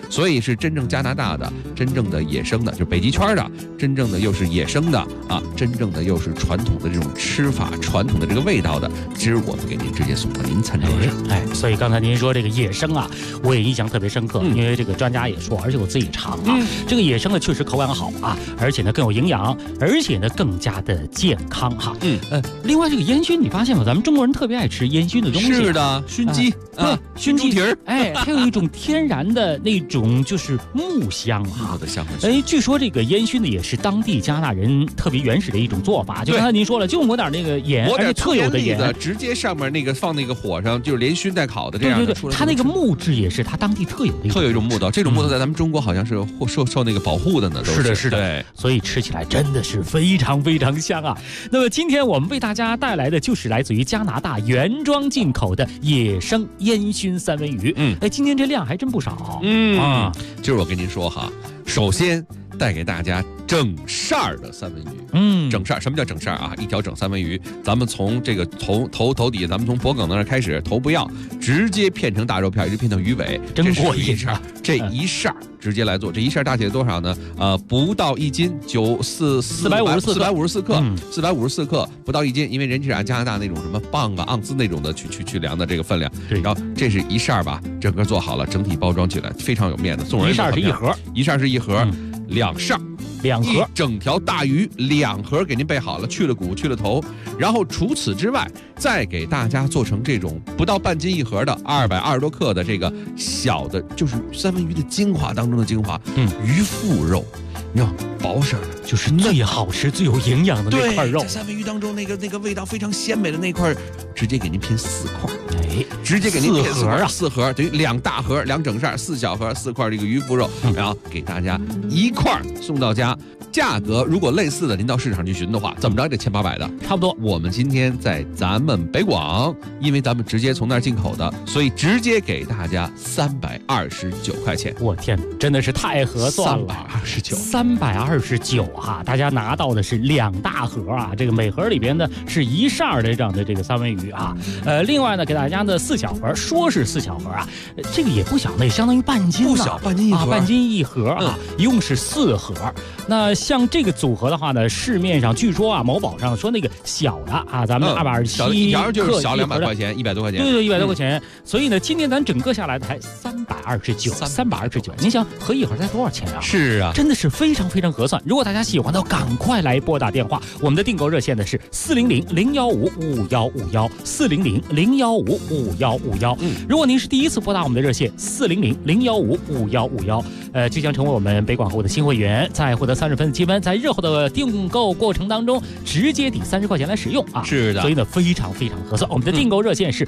所以是真正加拿大的，真正的野生的，就是北极圈的，真正的又是野生的啊，真正的又是传统的这种吃法，传统的这个味道的，今儿我们给您直接送到您餐桌上。 所以刚才您说这个野生啊，我也印象特别深刻，因为这个专家也说，而且我自己尝啊，这个野生的确实口感好啊，而且呢更有营养，而且呢更加的健康哈。另外这个烟熏，你发现吗？咱们中国人特别爱吃烟熏的东西。 是的，熏鸡对，熏猪蹄儿， 还有一种天然的那种就是木香哈的香味。 据说这个烟熏呢也是当地加拿大人特别原始的一种做法，就刚才您说了，就抹点那个盐，而且特有的盐， 直接上面那个放那个火上，就是连熏带烤的这样的。 对，它那个木质也是它当地特有的一种木头，这种木头在咱们中国好像是受那个保护的呢。 是的，是的，对，所以吃起来真的是非常非常香啊。那么今天我们为大家带来的就是来自于加拿大原装进口的野生烟熏三文鱼。今天这量还真不少。 今儿我跟您说哈，首先带给大家整扇儿的三文鱼。整扇，什么叫整扇啊？一条整三文鱼，咱们从这个头底，咱们从脖梗那儿开始，头不要，直接片成大肉片，一直片到鱼尾， 真过瘾。 这一扇直接来做，这一扇大体多少呢？不到1斤，454克，454克，不到1斤，因为人家是按加拿大那种什么磅啊、盎司那种的去量的这个分量。然后这是一扇吧，整个做好了，整体包装起来非常有面子。送人一扇是一盒， 一扇是一盒，2扇。 2盒， 整条大鱼2盒给您备好了，去了骨去了头，然后除此之外，再给大家做成这种不到半斤一盒的220多克的这个小的，就是三文鱼的精华当中的精华，鱼腹肉，你知道薄身的， 就是最好吃、最有营养的那块肉。 在三文鱼当中那个味道非常鲜美的那块，直接给您拼4块，直接给您拼4盒，等于2大盒2整扇，4小盒4块这个鱼腹肉，然后给大家1块送到家。价格如果类似的，您到市场去寻的话，怎么着也得1800的， 差不多。 我们今天在咱们北广，因为咱们直接从那儿进口的，所以直接给大家329块钱。 我天，真的是太合算了，329哈！大家拿到的是2大盒啊，这个每盒里边呢是1扇的这样的这个三文鱼啊。另外呢，给大家的4小盒，说是4小盒啊，这个也不小，那也相当于半斤， 不小，半斤一盒， 半斤一盒啊，一共是4盒。那像这个组合的话呢，市面上据说啊，某宝上说那个小的啊，咱们227克， 就是小200块钱，100多块钱， 对，100多块钱。所以呢，今天咱整个下来才329，您想合一盒才多少钱啊？ 是啊， 真的是非常非常合算。如果大家喜欢的，赶快来拨打电话，我们的订购热线呢是400-015-5151，400-015-5151。如果您是第一次拨打我们的热线400-015-5151，即将成为我们北广后的新会员，再获得30分的积分，在日后的订购过程当中直接抵30块钱来使用啊！ 是的， 所以呢非常非常合算。我们的订购热线是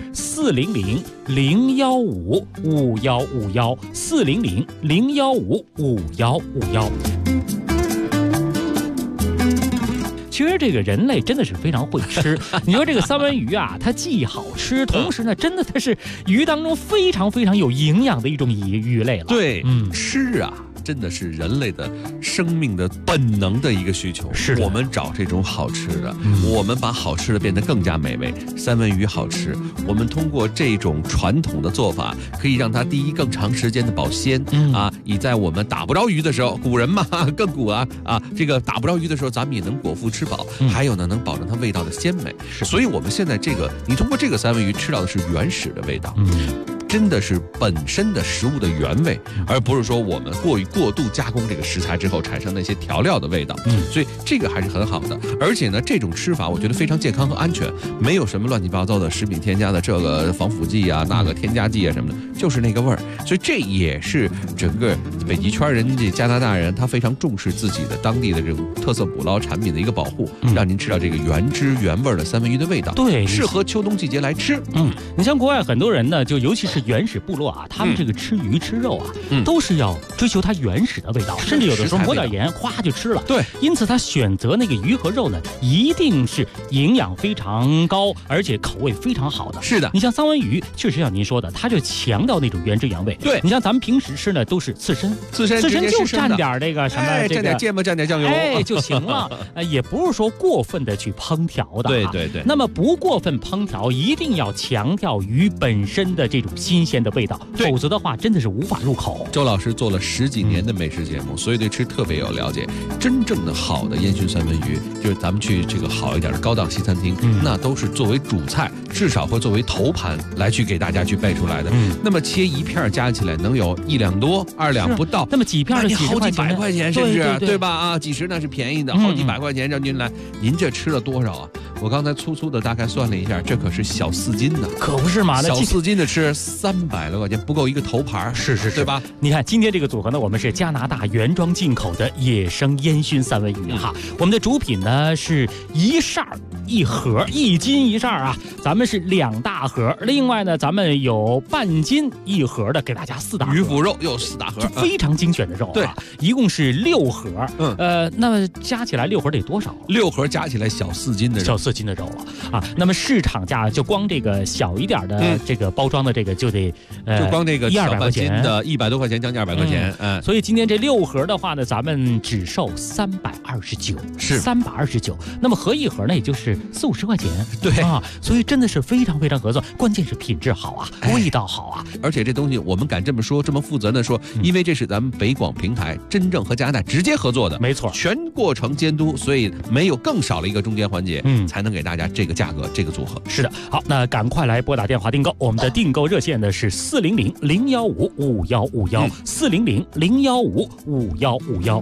400-015-5151，400-015-5151。其实这个人类真的是非常会吃。你说这个三文鱼啊，它既好吃，同时呢，真的它是鱼当中非常非常有营养的一种鱼类了。 对，吃啊。真的是人类的生命的本能的一个需求， 是我们找这种好吃的，我们把好吃的变得更加美味。三文鱼好吃，我们通过这种传统的做法，可以让它第一更长时间的保鲜以在我们打不着鱼的时候，古人嘛更古啊，这个打不着鱼的时候，咱们也能果腹吃饱，还有呢能保证它味道的鲜美。所以我们现在这个，你通过这个三文鱼吃到的是原始的味道。真的是本身的食物的原味，而不是说我们过度加工这个食材之后产生那些调料的味道。所以这个还是很好的。而且呢，这种吃法我觉得非常健康和安全，没有什么乱七八糟的食品添加的这个防腐剂啊、那个添加剂啊什么的，就是那个味儿。所以这也是整个北极圈人这加拿大人他非常重视自己的当地的这种特色捕捞产品的一个保护，让您吃到这个原汁原味的三文鱼的味道。 对， 适合秋冬季节来吃。 你像国外很多人呢，就尤其是原始部落啊，他们这个吃鱼吃肉啊，都是要追求它原始的味道，甚至有的时候抹点盐，哗就吃了。 对， 因此他选择那个鱼和肉呢，一定是营养非常高，而且口味非常好的。 是的， 你像三文鱼，确实像您说的，它就强调那种原汁原味。 对， 你像咱们平时吃呢，都是刺身就蘸点这个什么， 蘸点芥末，蘸点酱油， 就行了。也不是说过分的去烹调的。 对。 那么不过分烹调，一定要强调鱼本身的这种新鲜的味道，否则的话真的是无法入口。 周老师做了10几年的美食节目，所以对吃特别有了解。真正的好的烟熏三文鱼，就是咱们去这个好一点的高档西餐厅，那都是作为主菜，至少会作为头盘来去给大家去备出来的。那么切一片加起来能有1两多，2两不到， 那么几片的好几百块钱，甚至对吧？啊，几十那是便宜的，好几百块钱让您来，您这吃了多少啊？我刚才粗粗的大概算了一下，这可是小4斤的， 可不是嘛？ 小4斤的吃300多块钱，不够一个头盘， 是， 对吧？ 你看今天这个组合呢，我们是加拿大原装进口的野生烟熏三文鱼哈。我们的主品呢是1扇1盒，1斤1扇啊，咱们是2大盒。另外呢，咱们有半斤1盒的，给大家4大盒。 鱼腹肉又4大盒， 非常精选的肉啊。对，一共是6盒。那么加起来6盒得多少 ？6盒加起来小4斤的肉， 小4斤的肉啊。那么市场价就光这个小一点的这个包装的这个就得就光这个 100-200块钱的100多块钱，将近200块钱。 所以今天这6盒的话呢，咱们只售329， 是 329。那么合一盒呢，也就是40-50块钱。 对啊，所以真的是非常非常合算，关键是品质好啊，味道好啊。 而且这东西我们敢这么说，这么负责的说，因为这是咱们北广平台真正和加拿大直接合作的， 没错， 全过程监督，所以没有更少了一个中间环节，才能给大家这个价格，这个组合。 是的，好，那赶快来拨打电话订购，我们的订购热线呢是400-015-5151，400-015-5151。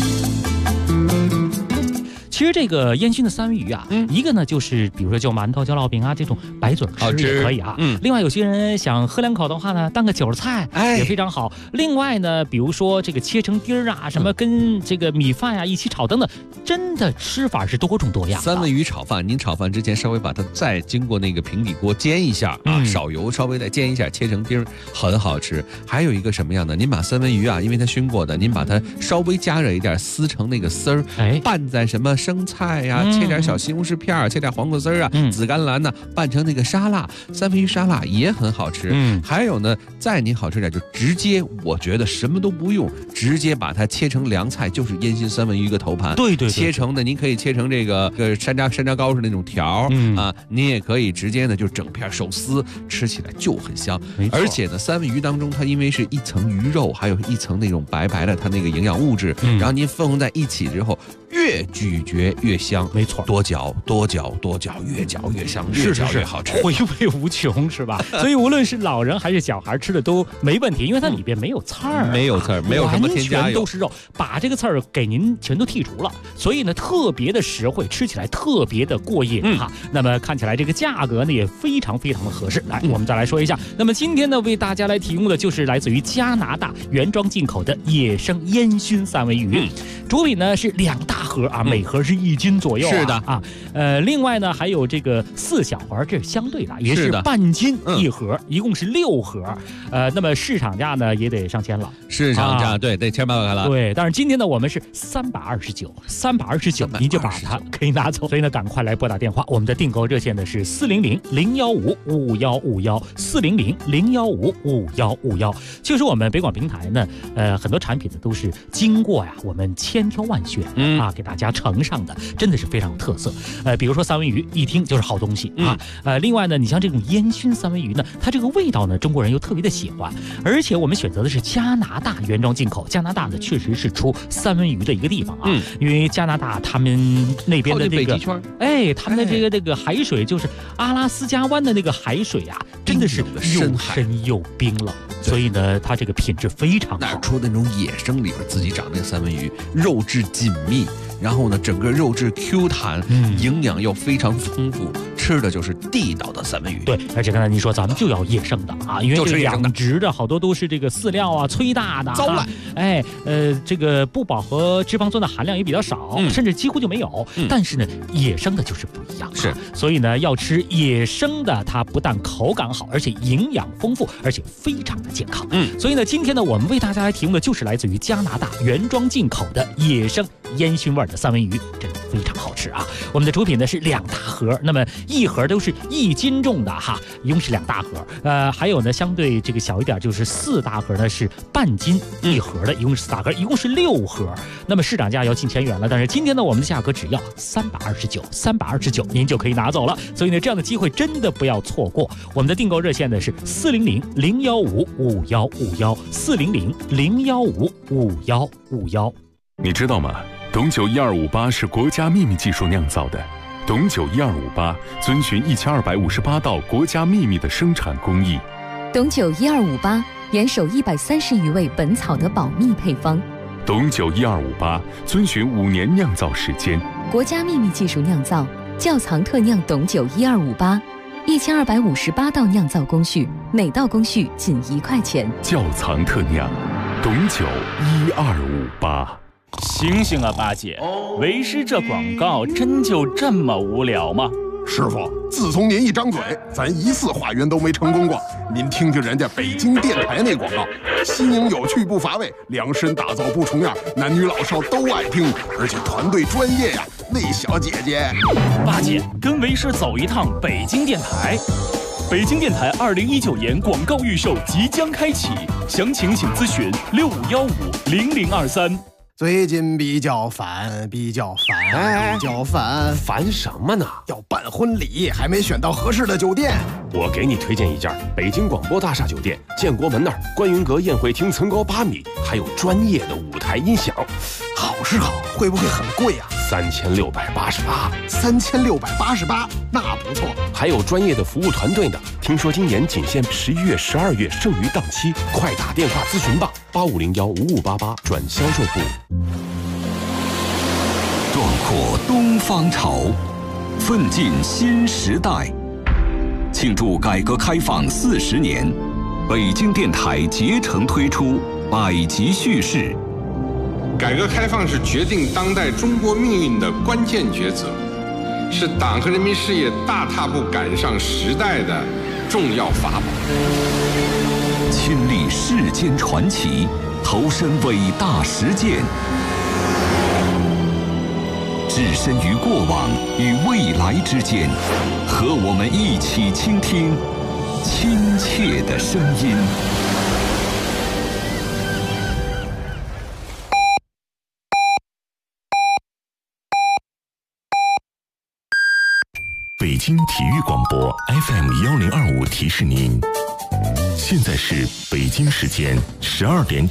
其实这个烟熏的三文鱼啊，一个呢就是比如说就馒头、就烙饼啊这种白嘴吃也可以啊。另外有些人想喝2口的话呢，当个韭菜也非常好。另外呢，比如说这个切成丁儿啊，什么跟这个米饭啊一起炒等等，真的吃法是多种多样。 三文鱼炒饭，您炒饭之前稍微把它再经过那个平底锅煎一下啊，少油稍微再煎一下，切成丁儿，很好吃。还有一个什么样的？您把三文鱼啊，因为它熏过的，您把它稍微加热一点，撕成那个丝儿，拌在什么生菜呀，切点小西红柿片，切点黄瓜丝啊，紫甘蓝呢，拌成那个沙拉，三文鱼沙拉也很好吃。还有呢，再您好吃点，就直接我觉得什么都不用，直接把它切成凉菜，就是烟熏三文鱼一个头盘。 对， 切成的您可以切成这个山楂糕是那种条啊，您也可以直接呢就整片手撕，吃起来就很香。而且呢，三文鱼当中它因为是一层鱼肉，还有一层那种白白的它那个营养物质，然后您分红在一起之后，越咀嚼越香。 没错， 多嚼，越嚼越香，越嚼越好吃， 回味无穷，是吧？所以无论是老人还是小孩吃的都没问题，因为它里边没有刺儿， 没有刺儿，没有什么添加， 全都是肉，把这个刺儿给您全都剔除了，所以呢特别的实惠，吃起来特别的过瘾哈。那么看起来这个价格呢也非常非常的合适。来，我们再来说一下，那么今天呢为大家来提供的就是来自于加拿大原装进口的野生烟熏三文鱼，主品呢是2大盒啊，每盒是1斤左右。 是的啊，另外呢还有这个4小盒，这是相对的，也是半斤1盒，一共是6盒。那么市场价呢也得上千了， 市场价对得千八百了。 对，但是今天呢我们是329，您就把它可以拿走。所以呢赶快来拨打电话，我们的订购热线呢是400-015-5151，400-015-5151。其实我们北广平台呢，很多产品呢都是经过呀我们千挑万选啊，给大家呈上的，真的是非常有特色。比如说三文鱼，一听就是好东西啊。另外呢，你像这种烟熏三文鱼呢，它这个味道呢，中国人又特别的喜欢，而且我们选择的是加拿大原装进口。加拿大呢，确实是出三文鱼的一个地方啊，因为加拿大他们那边的这个，他们的这个海水就是阿拉斯加湾的那个海水啊，真的是又深又冰冷。所以呢，它这个品质非常好。 哪出那种野生里边自己长那个三文鱼，肉质紧密，然后呢，整个肉质 Q 弹，营养又非常丰富，吃的就是地道的三文鱼。 对，而且刚才您说咱们就要野生的啊，因为这个养殖的好多都是这个饲料啊催大的， 糟了。 这个不饱和脂肪酸的含量也比较少，甚至几乎就没有。但是呢，野生的就是不一样。 是， 所以呢，要吃野生的，它不但口感好，而且营养丰富，而且非常的健康。所以呢，今天呢，我们为大家来提供的就是来自于加拿大原装进口的野生烟熏味的三文鱼，真的非常好吃啊。我们的主品呢是2大盒，那么一盒都是1斤重的哈，一共是2大盒。还有呢相对这个小一点，就是4大盒呢是半斤一盒的，一共是4大盒，一共是6盒。那么市场价要近1000元了，但是今天呢我们的价格只要329，您就可以拿走了。所以呢这样的机会真的不要错过。我们的订购热线呢是400-015-5151，400-015-5151。 你知道吗？董酒1258是国家秘密技术酿造的。董酒1258遵循1258道国家秘密的生产工艺。 董酒1258严守130余味本草的保密配方。 董酒1258遵循5年酿造时间， 国家秘密技术酿造，窖藏特酿董酒1258，1258道酿造工序，每道工序仅1块钱。 窖藏特酿，董酒1258。 醒醒啊，八戒！为师这广告真就这么无聊吗？ 师傅，自从您一张嘴，咱1次化缘都没成功过。您听听人家北京电台那广告，新颖有趣不乏味，量身打造不重样，男女老少都爱听，而且团队专业呀。那小姐姐， 八戒跟为师走一趟北京电台。北京电台2019年广告预售即将开启，详情请咨询65150023。 最近比较烦， 烦什么呢？ 要办婚礼，还没选到合适的酒店。 我给你推荐一家北京广播大厦酒店，建国门那儿，观云阁宴会厅层高8米，还有专业的舞台音响。 好是好，会不会很贵啊 ？3688， 那不错。 还有专业的服务团队呢。听说今年仅限11月、12月剩余档期，快打电话咨询吧，8501-5588转销售部。 壮阔东方潮，奋进新时代。庆祝改革开放40年，北京电台竭诚推出百集叙事。 改革开放是决定当代中国命运的关键抉择，是党和人民事业大踏步赶上时代的重要法宝。 亲历世间传奇，投身伟大实践，置身于过往与未来之间，和我们一起倾听亲切的声音。 北京体育广播 FM1025提示您，现在是北京时间12点整。